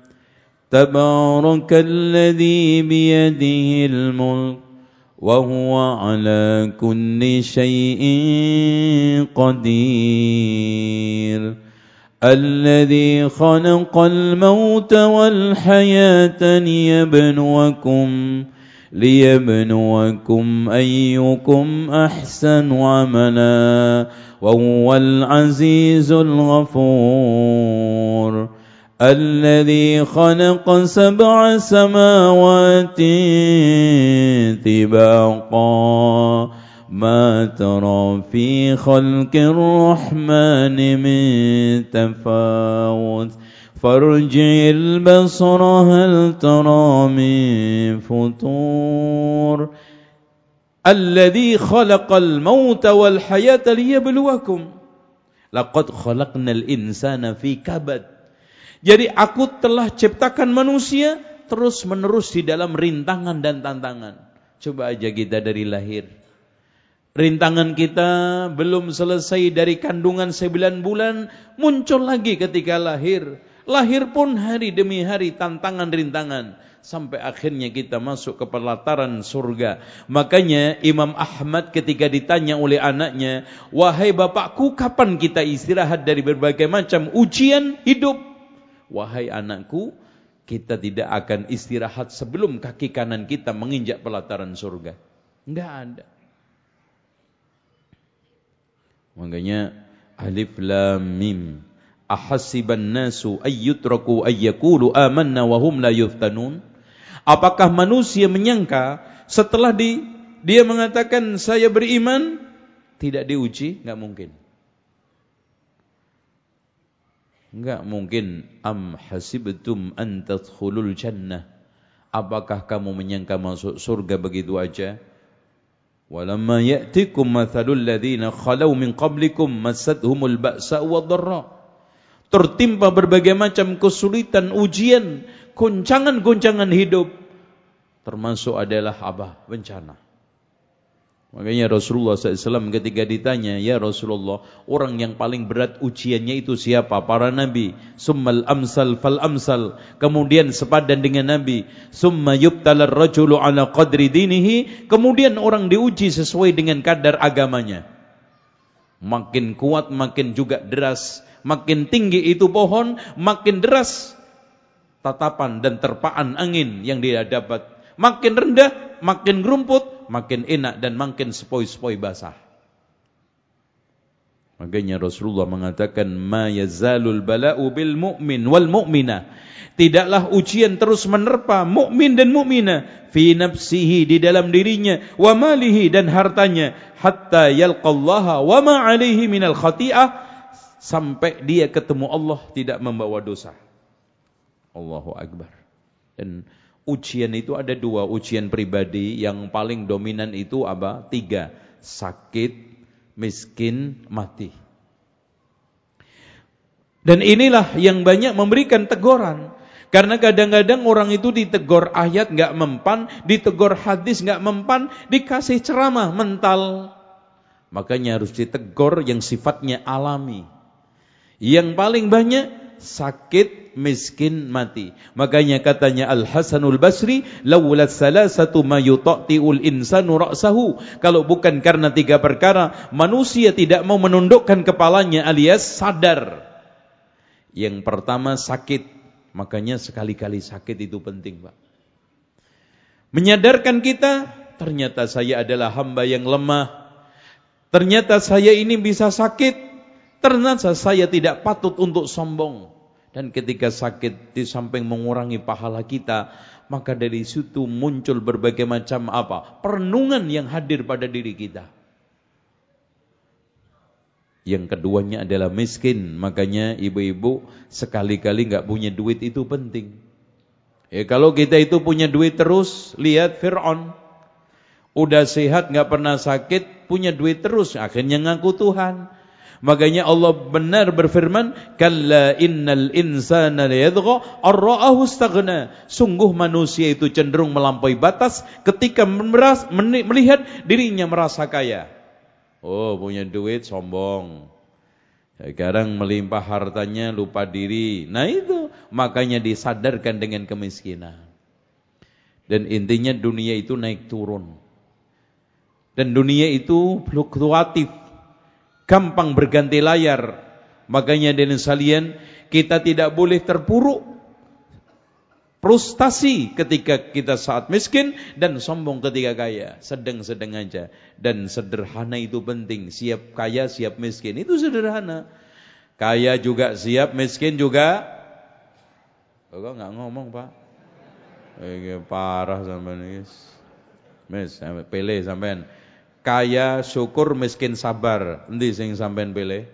Tabarakalladzi biyadihil mulk wa huwa ala kulli syai'in qadir. الذي خلق الموت والحياة ليبلوكم ليبلوكم أيكم أحسن عملا وهو العزيز الغفور الذي خلق سبع سماوات طباقا ما ترى في خلق الرحمن من تفاوت فارجع البصر هل ترى من فطور الذي خلق الموت والحياة ليبلوكم لقد خلقنا الإنسان في كبد. Jadi aku telah ciptakan manusia terus menerus di dalam rintangan dan tantangan. Coba aja kita dari lahir, rintangan kita belum selesai dari kandungan sembilan bulan, muncul lagi ketika lahir. Lahir pun hari demi hari tantangan rintangan. Sampai akhirnya kita masuk ke pelataran surga. Makanya Imam Ahmad ketika ditanya oleh anaknya, wahai bapakku, kapan kita istirahat dari berbagai macam ujian hidup? Wahai anakku, kita tidak akan istirahat sebelum kaki kanan kita menginjak pelataran surga. Enggak ada. Makanya alif lam mim ahasiban nasu ayyutraku ayyakulu amanna wa hum la yuftanun. Apakah manusia menyangka setelah di, dia mengatakan saya beriman tidak diuji? Enggak mungkin. Enggak mungkin. Am hasibtum an tadkhulul jannah. Apakah kamu menyangka masuk surga begitu aja? Walamma ya'tikum mathalul ladzina khalau min qablikum massathumul ba'sa wadh-dharra. Tertimpa berbagai macam kesulitan, ujian, goncangan-goncangan hidup. Termasuk adalah apa? Bencana. Makanya Rasulullah shallallahu alaihi wasallam ketika ditanya, ya Rasulullah, orang yang paling berat ujiannya itu siapa? Para nabi. Summal amsal fal amsal. Kemudian sepadan dengan nabi. Summa yubtalar rajulu ala qadri dinihi. Kemudian orang diuji sesuai dengan kadar agamanya. Makin kuat, makin juga deras. Makin tinggi itu pohon, makin deras tatapan dan terpaan angin yang dia dapat. Makin rendah, makin gerumput, makin enak dan makin sepoi-sepoi basah. Makanya Rasulullah mengatakan, ma yazalul bala'u bil mu'min wal mu'minah. Tidaklah ujian terus menerpa mukmin dan mukminah fi nafsihi, di dalam dirinya, wa malihi, dan hartanya, hatta yalqallaha wa ma alaihi minal khati'ah, sampai dia ketemu Allah tidak membawa dosa. Allahu Akbar. Dan ujian itu ada dua, ujian pribadi yang paling dominan itu apa? Tiga, sakit, miskin, mati. Dan inilah yang banyak memberikan teguran. Karena kadang-kadang orang itu ditegur ayat gak mempan, ditegur hadis gak mempan, dikasih ceramah mental. Makanya harus ditegur yang sifatnya alami. Yang paling banyak sakit, miskin, mati. Makanya katanya Al-Hasanul Basri, laula salasatu ma yutati'ul insanu ra'sahu. Kalau bukan karena tiga perkara, manusia tidak mau menundukkan kepalanya alias sadar. Yang pertama sakit. Makanya sekali-kali sakit itu penting, Pak. Menyadarkan kita, ternyata saya adalah hamba yang lemah. Ternyata saya ini bisa sakit. Ternyata saya tidak patut untuk sombong. Dan ketika sakit, di samping mengurangi pahala kita, maka dari situ muncul berbagai macam apa? Perenungan yang hadir pada diri kita. Yang keduanya adalah miskin. Makanya ibu-ibu sekali-kali gak punya duit itu penting. Ya, kalau kita itu punya duit terus, lihat Fir'aun. Udah sehat, gak pernah sakit, punya duit terus, akhirnya ngaku Tuhan. Makanya Allah benar berfirman, kalla innal insana layadgha ar-ra'ahu istaghna. Sungguh manusia itu cenderung melampaui batas ketika meras, melihat dirinya merasa kaya. Oh, punya duit sombong. Sekarang melimpah hartanya lupa diri. Nah itu, makanya disadarkan dengan kemiskinan. Dan intinya dunia itu naik turun. Dan dunia itu fluktuatif. Gampang berganti layar. Makanya dengan sekalian, kita tidak boleh terpuruk frustasi ketika kita saat miskin dan sombong ketika kaya. Sedang-sedang aja. Dan sederhana itu penting. Siap kaya, siap miskin. Itu sederhana. Kaya juga siap, miskin juga. Kok nggak ngomong, Pak? Eh, parah sampean ini. Mes, pilih sampean. Kaya syukur, miskin sabar. Endi sing sampean pilih?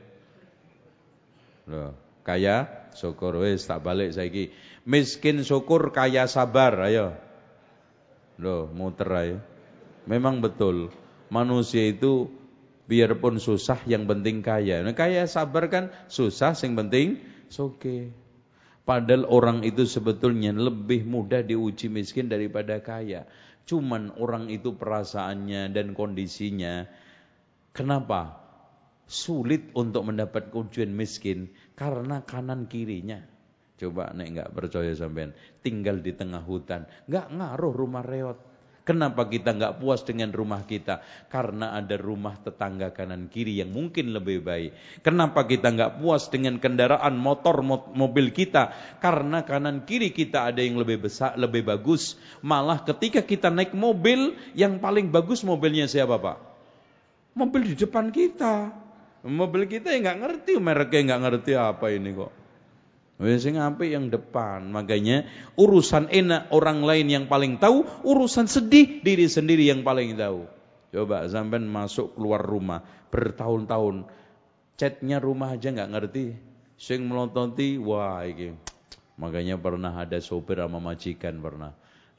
Loh, kaya syukur, wis tak balik saiki. Miskin syukur, kaya sabar, ayo. Loh, muter ayo. Memang betul. Manusia itu biarpun susah yang penting kaya. Nah, kaya sabar kan susah yang penting soge. Padahal orang itu sebetulnya lebih mudah diuji miskin daripada kaya. Cuman orang itu perasaannya dan kondisinya, kenapa? Sulit untuk mendapat ujian miskin karena kanan kirinya. Coba nek enggak percaya sampean, tinggal di tengah hutan, enggak ngaruh rumah reot. Kenapa kita enggak puas dengan rumah kita? Karena ada rumah tetangga kanan kiri yang mungkin lebih baik. Kenapa kita enggak puas dengan kendaraan motor mobil kita? Karena kanan kiri kita ada yang lebih besar, lebih bagus. Malah ketika kita naik mobil, yang paling bagus mobilnya siapa, Pak? Mobil di depan kita. Mobil kita yang enggak ngerti, mereknya enggak ngerti apa ini kok. Wis sing apik yang depan. Makanya urusan enak orang lain yang paling tahu, urusan sedih diri sendiri yang paling tahu. Coba sampean masuk keluar rumah bertahun-tahun, catnya rumah aja enggak ngerti. Sing melontoti, wah iki. Makanya pernah ada sopir sama majikan pernah.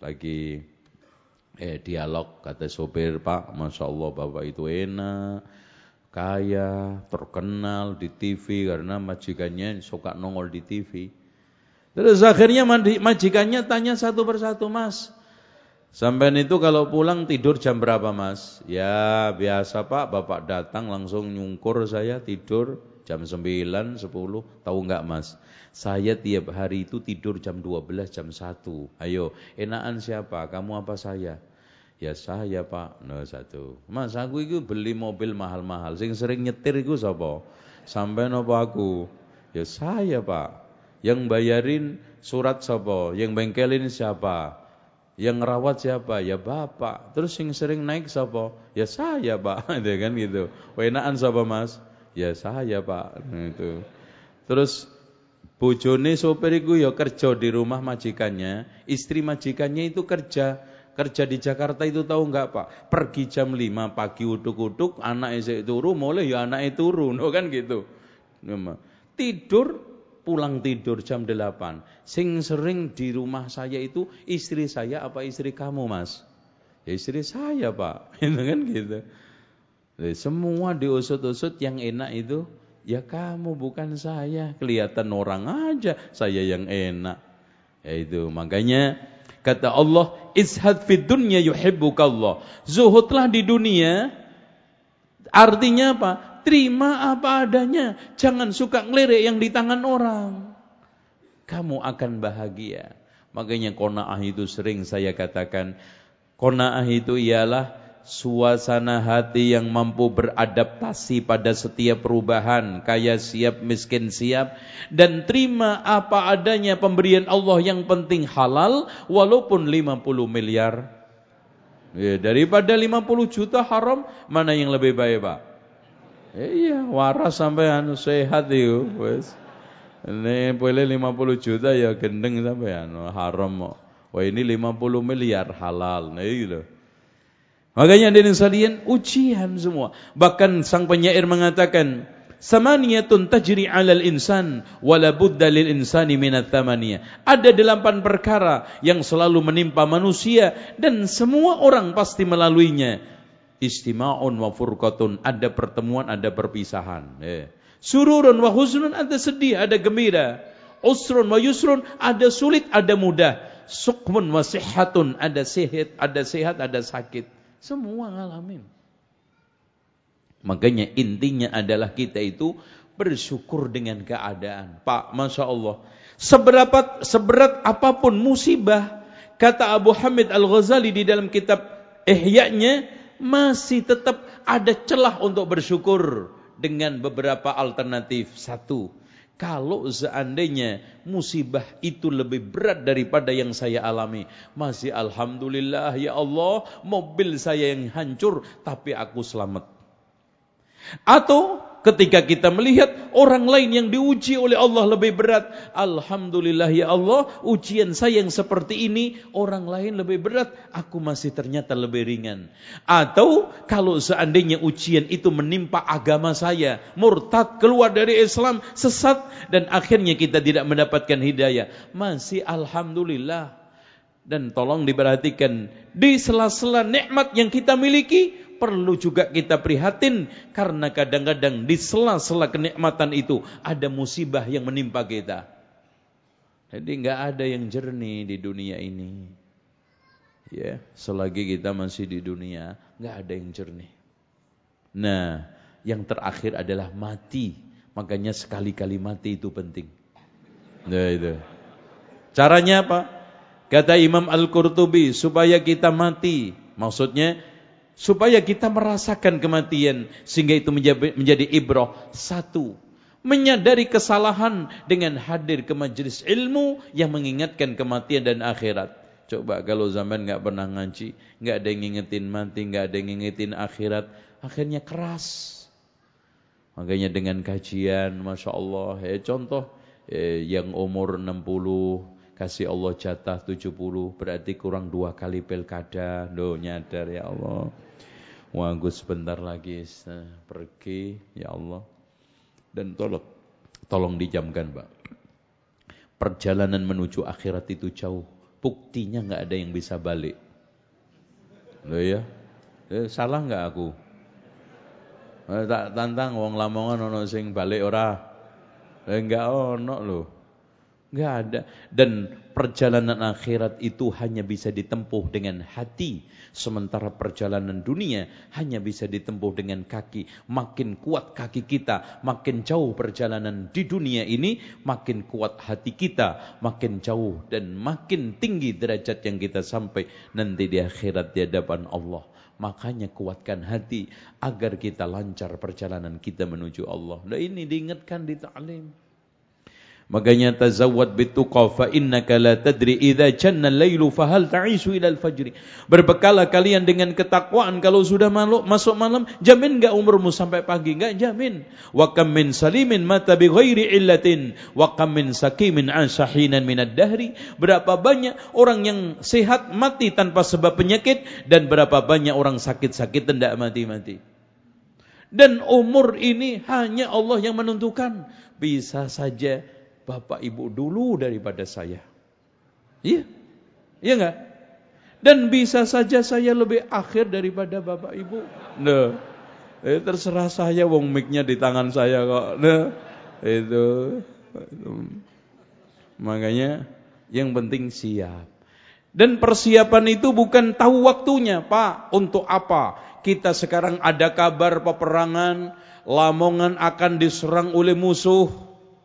lagi eh dialog, kata sopir, Pak, Masya Allah Bapak itu enak, kaya, terkenal di T V karena majikannya suka nongol di T V. Terus akhirnya majikannya tanya satu persatu, Mas, sampean itu kalau pulang tidur jam berapa, Mas? Ya biasa Pak, Bapak datang langsung nyungkur saya tidur jam sembilan, sepuluh. Tahu enggak, Mas? Saya tiap hari itu tidur jam dua belas, jam satu. Ayo, enakan siapa? Kamu apa saya? Ya saya Pak. No satu. Mas, aku itu beli mobil mahal-mahal. Sing sering nyetir itu sapa? Sampean apa aku? Ya saya Pak. Yang bayarin surat sapa? Yang bengkelin siapa? Yang ngerawat siapa? Ya Bapak. Terus yang sering naik siapa? Ya saya Pak. Itu kan gitu. Enakan siapa, Mas? Ya saya Pak. Nah, itu. Terus bojone sopir iku ya kerja di rumah majikannya, istri majikannya itu kerja kerja di Jakarta itu tahu enggak Pak? Pergi jam lima pagi uduk-uduk, anak isik turu, mulai ya anak turu, no kan gitu. Tidur pulang tidur jam delapan. Sing sering di rumah saya itu istri saya apa istri kamu, Mas? Ya istri saya, Pak. Itu kan gitu. Jadi, semua diusut-usut yang enak itu ya kamu bukan saya. Kelihatan orang aja saya yang enak. Ya itu makanya kata Allah, izhad fid dunya yuhibbukallah. Zuhudlah di dunia. Artinya apa? Terima apa adanya. Jangan suka ngelirik yang di tangan orang. Kamu akan bahagia. Makanya qanaah itu sering saya katakan, qanaah itu ialah suasana hati yang mampu beradaptasi pada setiap perubahan, kaya siap, miskin siap, dan terima apa adanya pemberian Allah, yang penting halal walaupun lima puluh miliar. Ya, daripada lima puluh juta haram, mana yang lebih baik, Pak? Eh, iya, waras sampean sehat itu, wes. Ini boleh lima puluh juta ya gendeng sampean, haram. Wah ini lima puluh miliar halal, nah gitu. Makanya hadirin sekalian, ujian semua. Bahkan sang penyair mengatakan, samaniyatun tajri 'alal insan wala budda lil insani minat thamaniyah. Ada delapan perkara yang selalu menimpa manusia dan semua orang pasti melaluinya. Istima'un wa furqatun, ada pertemuan, ada perpisahan. Eh. Sururun wa huzrun, ada sedih, ada gembira. Usrun wa yusrun, ada sulit, ada mudah. Suqmun wa sihhatun, ada sehat, ada sehat, ada sakit. Semua ngalamin. Makanya intinya adalah kita itu bersyukur dengan keadaan. Pak, Masya Allah, seberapa seberat apapun musibah, kata Abu Hamid Al-Ghazali di dalam kitab Ihya-nya, masih tetap ada celah untuk bersyukur dengan beberapa alternatif. Satu, kalau seandainya musibah itu lebih berat daripada yang saya alami, masih alhamdulillah ya Allah, mobil saya yang hancur tapi aku selamat. Atau ketika kita melihat orang lain yang diuji oleh Allah lebih berat, alhamdulillah ya Allah, ujian saya yang seperti ini, orang lain lebih berat, aku masih ternyata lebih ringan. Atau kalau seandainya ujian itu menimpa agama saya, murtad, keluar dari Islam, sesat, dan akhirnya kita tidak mendapatkan hidayah, masih alhamdulillah. Dan tolong diperhatikan, di sela-sela nikmat yang kita miliki, perlu juga kita prihatin, karena kadang-kadang di sela-sela kenikmatan itu ada musibah yang menimpa kita. Jadi enggak ada yang jernih di dunia ini. Ya, selagi kita masih di dunia, enggak ada yang jernih. Nah, yang terakhir adalah mati. Makanya sekali-kali mati itu penting. Nah, itu. Caranya apa? Kata Imam Al-Qurtubi, supaya kita mati, maksudnya supaya kita merasakan kematian, sehingga itu menjadi, menjadi ibrah. Satu, menyadari kesalahan dengan hadir ke majelis ilmu yang mengingatkan kematian dan akhirat. Coba kalau zaman gak pernah ngaji, gak ada yang ngingetin mati, gak ada yang ngingetin akhirat, akhirnya keras. Makanya dengan kajian, Masya Allah, ya contoh, eh, yang umur enam puluh, kasih Allah jatah tujuh puluh, berarti kurang dua kali pilkada. Loh, nyadar ya Allah. Wah, gue sebentar lagi nah, pergi, ya Allah. Dan tolong, tolong dijamkan, Pak. Perjalanan menuju akhirat itu jauh. buktinya nggak ada yang bisa balik. Loh ya, eh, salah nggak aku? Eh, tak tantang wong Lamongan ono sing balik ora? Eh, nggak ono loh. Nggak ada. Dan perjalanan akhirat itu hanya bisa ditempuh dengan hati. Sementara perjalanan dunia hanya bisa ditempuh dengan kaki. Makin kuat kaki kita, makin jauh perjalanan di dunia ini, makin kuat hati kita, makin jauh dan makin tinggi derajat yang kita sampai nanti di akhirat di hadapan Allah. Makanya kuatkan hati agar kita lancar perjalanan kita menuju Allah. Nah ini diingatkan di ta'lim. Makanya tazawwad bituqa fa innaka la tadri idza janna al-lailu fa hal ta'isu ila al-fajr. Berbekalah kalian dengan ketakwaan, kalau sudah malu, masuk malam, jamin enggak umurmu sampai pagi? Enggak jamin. Wa kam min salimin mata bi ghairi illatin wa kam min sakimin ashahinan min ad-dahri. Berapa banyak orang yang sehat mati tanpa sebab penyakit, dan berapa banyak orang sakit-sakit tidak mati-mati. Dan umur ini hanya Allah yang menentukan. Bisa saja bapak ibu dulu daripada saya. Iya. Iya enggak? Dan bisa saja saya lebih akhir daripada bapak ibu. Nah, eh, terserah saya, wong mic-nya di tangan saya kok. Nah, itu. Makanya yang penting siap. Dan persiapan itu bukan tahu waktunya, Pak. Untuk apa? Kita sekarang ada kabar peperangan, Lamongan akan diserang oleh musuh.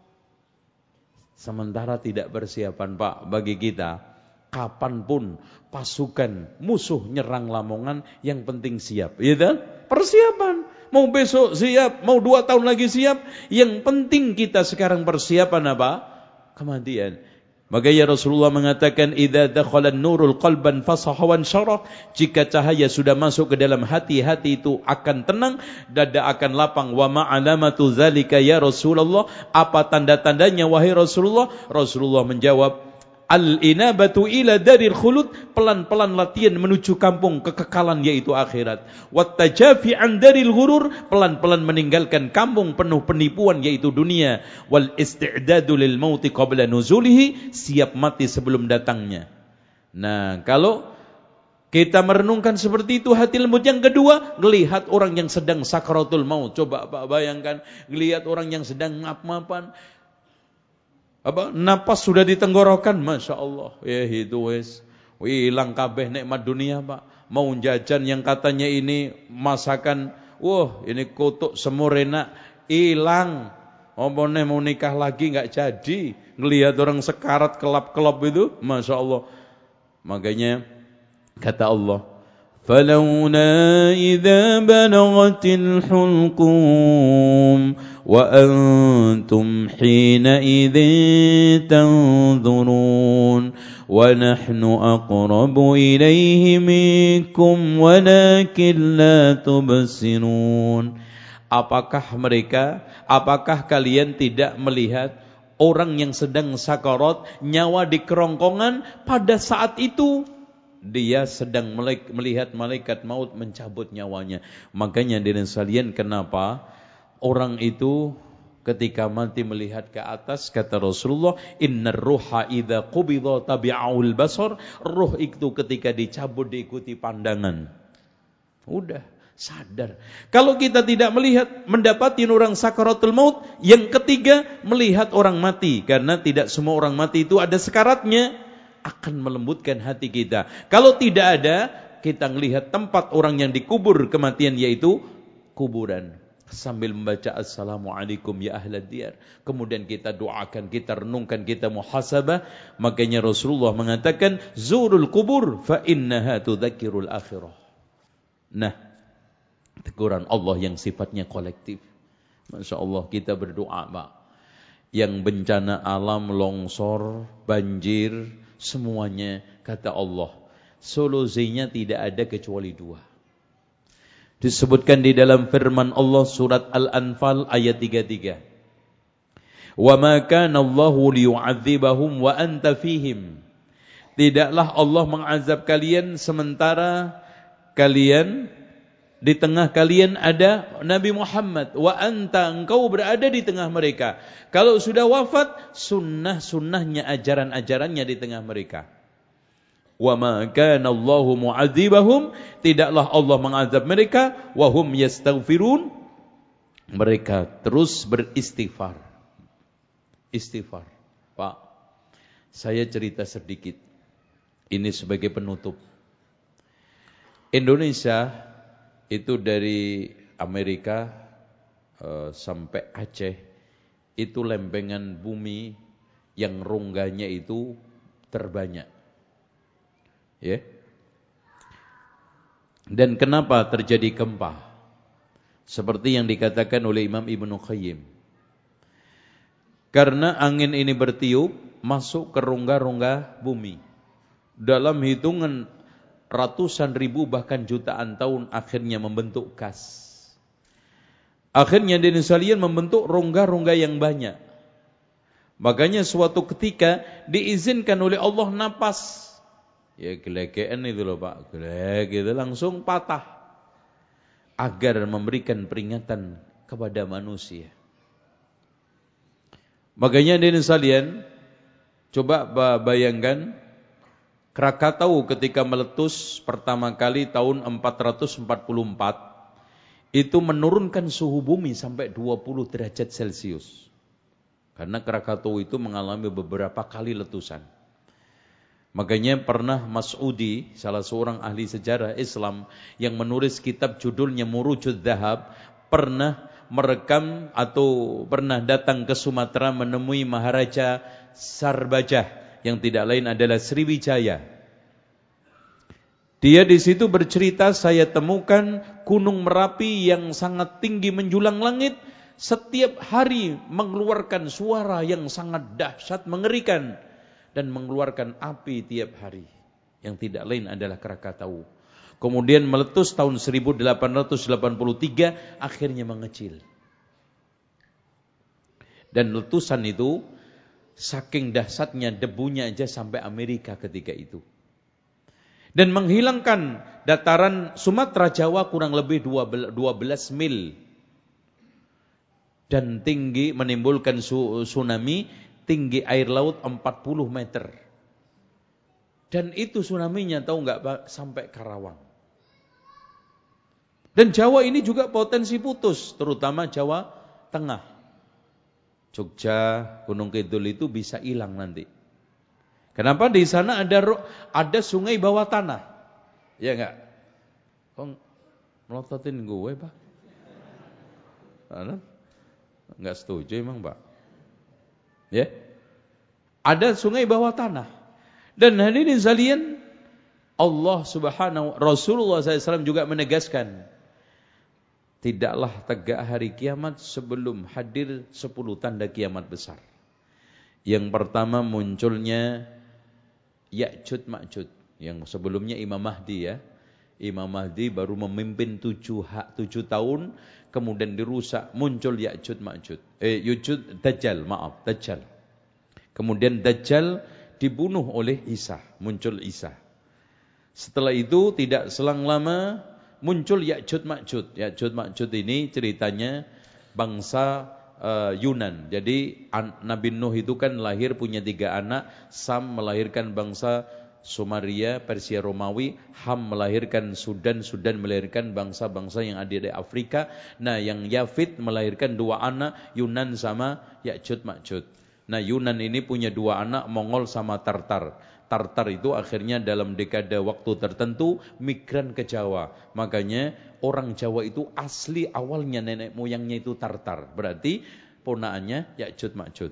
Sementara tidak persiapan, Pak, bagi kita. Kapanpun pasukan musuh nyerang Lamongan, yang penting siap. Ya kan? Persiapan. Mau besok siap, mau dua tahun lagi siap. Yang penting kita sekarang persiapan apa? Kematian. Makanya Rasulullah mengatakan, idza dakhala an-nurul qalban fasaha wan syarah. Jika cahaya sudah masuk ke dalam hati, hati itu akan tenang, dada akan lapang. Wa ma alamatu dzalika ya Rasulullah? Apa tanda-tandanya wahai Rasulullah? Rasulullah menjawab, al-inabatu ila daril khulud, pelan-pelan latihan menuju kampung kekekalan yaitu akhirat. Wat tajafi an daril ghurur, pelan-pelan meninggalkan kampung penuh penipuan yaitu dunia. Wal isti'dadu lil mauti qabla nuzulihi, siap mati sebelum datangnya. Nah, kalau kita merenungkan seperti itu hati lembut. Yang kedua, melihat orang yang sedang sakaratul maut. Coba Pak bayangkan, melihat orang yang sedang ngap-ngapan, apa napas sudah di tenggorokan, masya Allah, ya itu wes hilang kabeh nikmat dunia, Pak. Mau jajan yang katanya ini masakan, wah ini kotok semur enak, hilang. Omone mau nikah lagi nggak jadi, ngelihat orang sekarat kelap-kelop itu, masya Allah. Makanya kata Allah, فَلَوْلَا إِذَا بَلَغَتِ الْحُلْقُومَ وَأَنْتُمْ حِينَئِذٍ تَنْظُرُونَ وَنَحْنُ أَقْرَبُ إِلَيْهِ مِنْكُمْ وَلَكِنْ لَا تُبْصِرُونَ. Apakah mereka, apakah kalian tidak melihat orang yang sedang sakarat, nyawa di kerongkongan, pada saat itu dia sedang melihat malaikat maut mencabut nyawanya. Makanya dengan sekalian, kenapa orang itu ketika mati melihat ke atas, kata Rasulullah, innar ruha idza qubidha tabi'aul basar. Ruh itu ketika dicabut diikuti pandangan. Udah sadar. Kalau kita tidak melihat, mendapati orang sakaratul maut. Yang ketiga, melihat orang mati, karena tidak semua orang mati itu ada sekaratnya, akan melembutkan hati kita. Kalau tidak ada, kita melihat tempat orang yang dikubur kematian, yaitu kuburan, sambil membaca assalamualaikum ya ahlad diyar. Kemudian kita doakan, kita renungkan, kita muhasabah. Makanya Rasulullah mengatakan, zurul kubur fa innaha tudzakirul akhirah. Nah, teguran Allah yang sifatnya kolektif. Masya Allah, kita berdoa, Pak. Yang bencana alam, longsor, banjir, semuanya kata Allah, solusinya tidak ada kecuali dua. Disebutkan di dalam firman Allah surat Al-Anfal ayat tiga puluh tiga. Wa ma kana Allahu liyu'adzibahum wa anta fihim. Tidaklah Allah mengazab kalian sementara kalian, di tengah kalian ada Nabi Muhammad, wa anta, engkau berada di tengah mereka. Kalau sudah wafat, sunnah-sunnahnya, ajaran-ajarannya di tengah mereka. Wa ma kana Allahu mu'adzibahum, tidaklah Allah mengazab mereka, wa hum yastaghfirun, mereka terus beristighfar. Istighfar. Pak, saya cerita sedikit. Ini sebagai penutup. Indonesia itu dari Amerika uh, sampai Aceh itu lempengan bumi yang rongganya itu terbanyak. Ya. Dan kenapa terjadi gempa? Seperti yang dikatakan oleh Imam Ibnu Qayyim. Karena angin ini bertiup masuk ke rongga-rongga bumi. Dalam hitungan ratusan ribu bahkan jutaan tahun akhirnya membentuk gas. Akhirnya di sekalian membentuk rongga-rongga yang banyak. Makanya suatu ketika diizinkan oleh Allah napas. Ya gelegean itu loh Pak, geleg itu langsung patah. Agar memberikan peringatan kepada manusia. Makanya hadirin sekalian, coba bayangkan Krakatau ketika meletus pertama kali tahun empat ratus empat puluh empat, itu menurunkan suhu bumi sampai dua puluh derajat Celcius. Karena Krakatau itu mengalami beberapa kali letusan. Makanya pernah Mas'udi, salah seorang ahli sejarah Islam yang menulis kitab judulnya Murujud Dhahab, pernah merekam atau pernah datang ke Sumatera menemui Maharaja Sarbajah yang tidak lain adalah Sriwijaya. Dia di situ bercerita, saya temukan Gunung Merapi yang sangat tinggi menjulang langit, setiap hari mengeluarkan suara yang sangat dahsyat, mengerikan, dan mengeluarkan api tiap hari, yang tidak lain adalah Krakatau. Kemudian meletus tahun seribu delapan ratus delapan puluh tiga, akhirnya mengecil. Dan letusan itu saking dahsyatnya debunya aja sampai Amerika ketika itu. Dan menghilangkan dataran Sumatera Jawa kurang lebih dua belas mil. Dan tinggi menimbulkan tsunami, tinggi air laut empat puluh meter. Dan itu tsunami-nya tahu enggak Pak, sampai Karawang. Dan Jawa ini juga potensi putus, terutama Jawa Tengah. Jogja, Gunung Kidul itu bisa hilang nanti. Kenapa? Di sana ada ada sungai bawah tanah. Ya enggak? Kok melototin gue, Pak? Enggak setuju emang, Pak? Ya, ada sungai bawah tanah. Dan hadirin sekalian, Allah Subhanahu Rasulullah shallallahu alaihi wasallam juga menegaskan, tidaklah tegak hari kiamat sebelum hadir sepuluh tanda kiamat besar. Yang pertama munculnya Ya'juj Ma'juj, yang sebelumnya Imam Mahdi ya. Imam Mahdi baru memimpin tujuh, tujuh tahun, kemudian dirusak, muncul Ya'juj Ma'juj. Eh, Ya'juj Dajjal, maaf, Dajjal. Kemudian Dajjal dibunuh oleh Isa, muncul Isa. Setelah itu tidak selang lama muncul Ya'juj Ma'juj. Ya'juj Ma'juj ini ceritanya bangsa uh, Yunan. Jadi an, Nabi Nuh itu kan lahir punya tiga anak. Sam melahirkan bangsa Sumeria, Persia Romawi. Ham melahirkan Sudan, Sudan melahirkan bangsa-bangsa yang ada di Afrika. Nah, yang Yafid melahirkan dua anak, Yunan sama Ya'juj Ma'juj. Nah, Yunan ini punya dua anak, Mongol sama Tartar. Tartar itu akhirnya dalam dekade waktu tertentu migran ke Jawa. Makanya orang Jawa itu asli awalnya nenek moyangnya itu Tartar. Berarti ponakannya Ya'juj Ma'juj.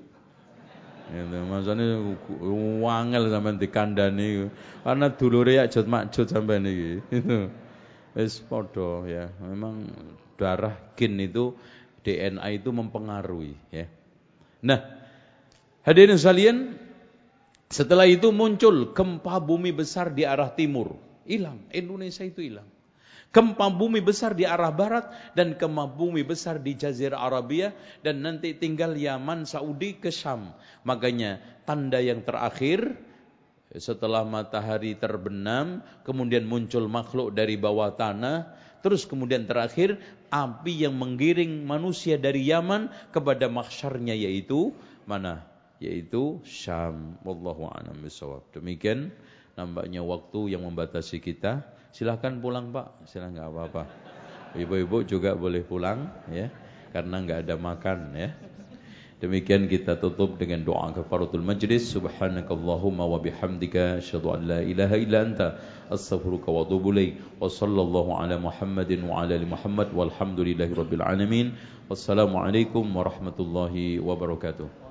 Itu maksudnya wangel sampean dikandani karena dulure Ya'juj Ma'juj sampean iki. Itu wis padha ya. Memang darah gen itu D N A itu mempengaruhi ya. Nah, hadirin sekalian, setelah itu muncul gempa bumi besar di arah timur. Hilang, Indonesia itu hilang. Gempa bumi besar di arah barat dan gempa bumi besar di Jazirah Arabia dan nanti tinggal Yaman, Saudi ke Syam. Makanya tanda yang terakhir setelah matahari terbenam, kemudian muncul makhluk dari bawah tanah, terus kemudian terakhir api yang menggiring manusia dari Yaman kepada mahsyarnya yaitu mana? Yaitu Syam. Wallahu a'lam bishawab. Demikian nampaknya waktu yang membatasi kita. Silahkan pulang Pak, silahkan, nggak apa-apa. Ibu-ibu juga boleh pulang ya, karena nggak ada makan ya. Demikian kita tutup dengan doa kafaratul majlis. Subhanakallahumma wa bihamdika asyhadu an la ilaha illa anta astaghfiruka wa atubu ilaik. Wa sallallahu ala Muhammadin wa ala ali Muhammad walhamdulillahi rabbil alamin. Wassalamualaikum warahmatullahi wabarakatuh.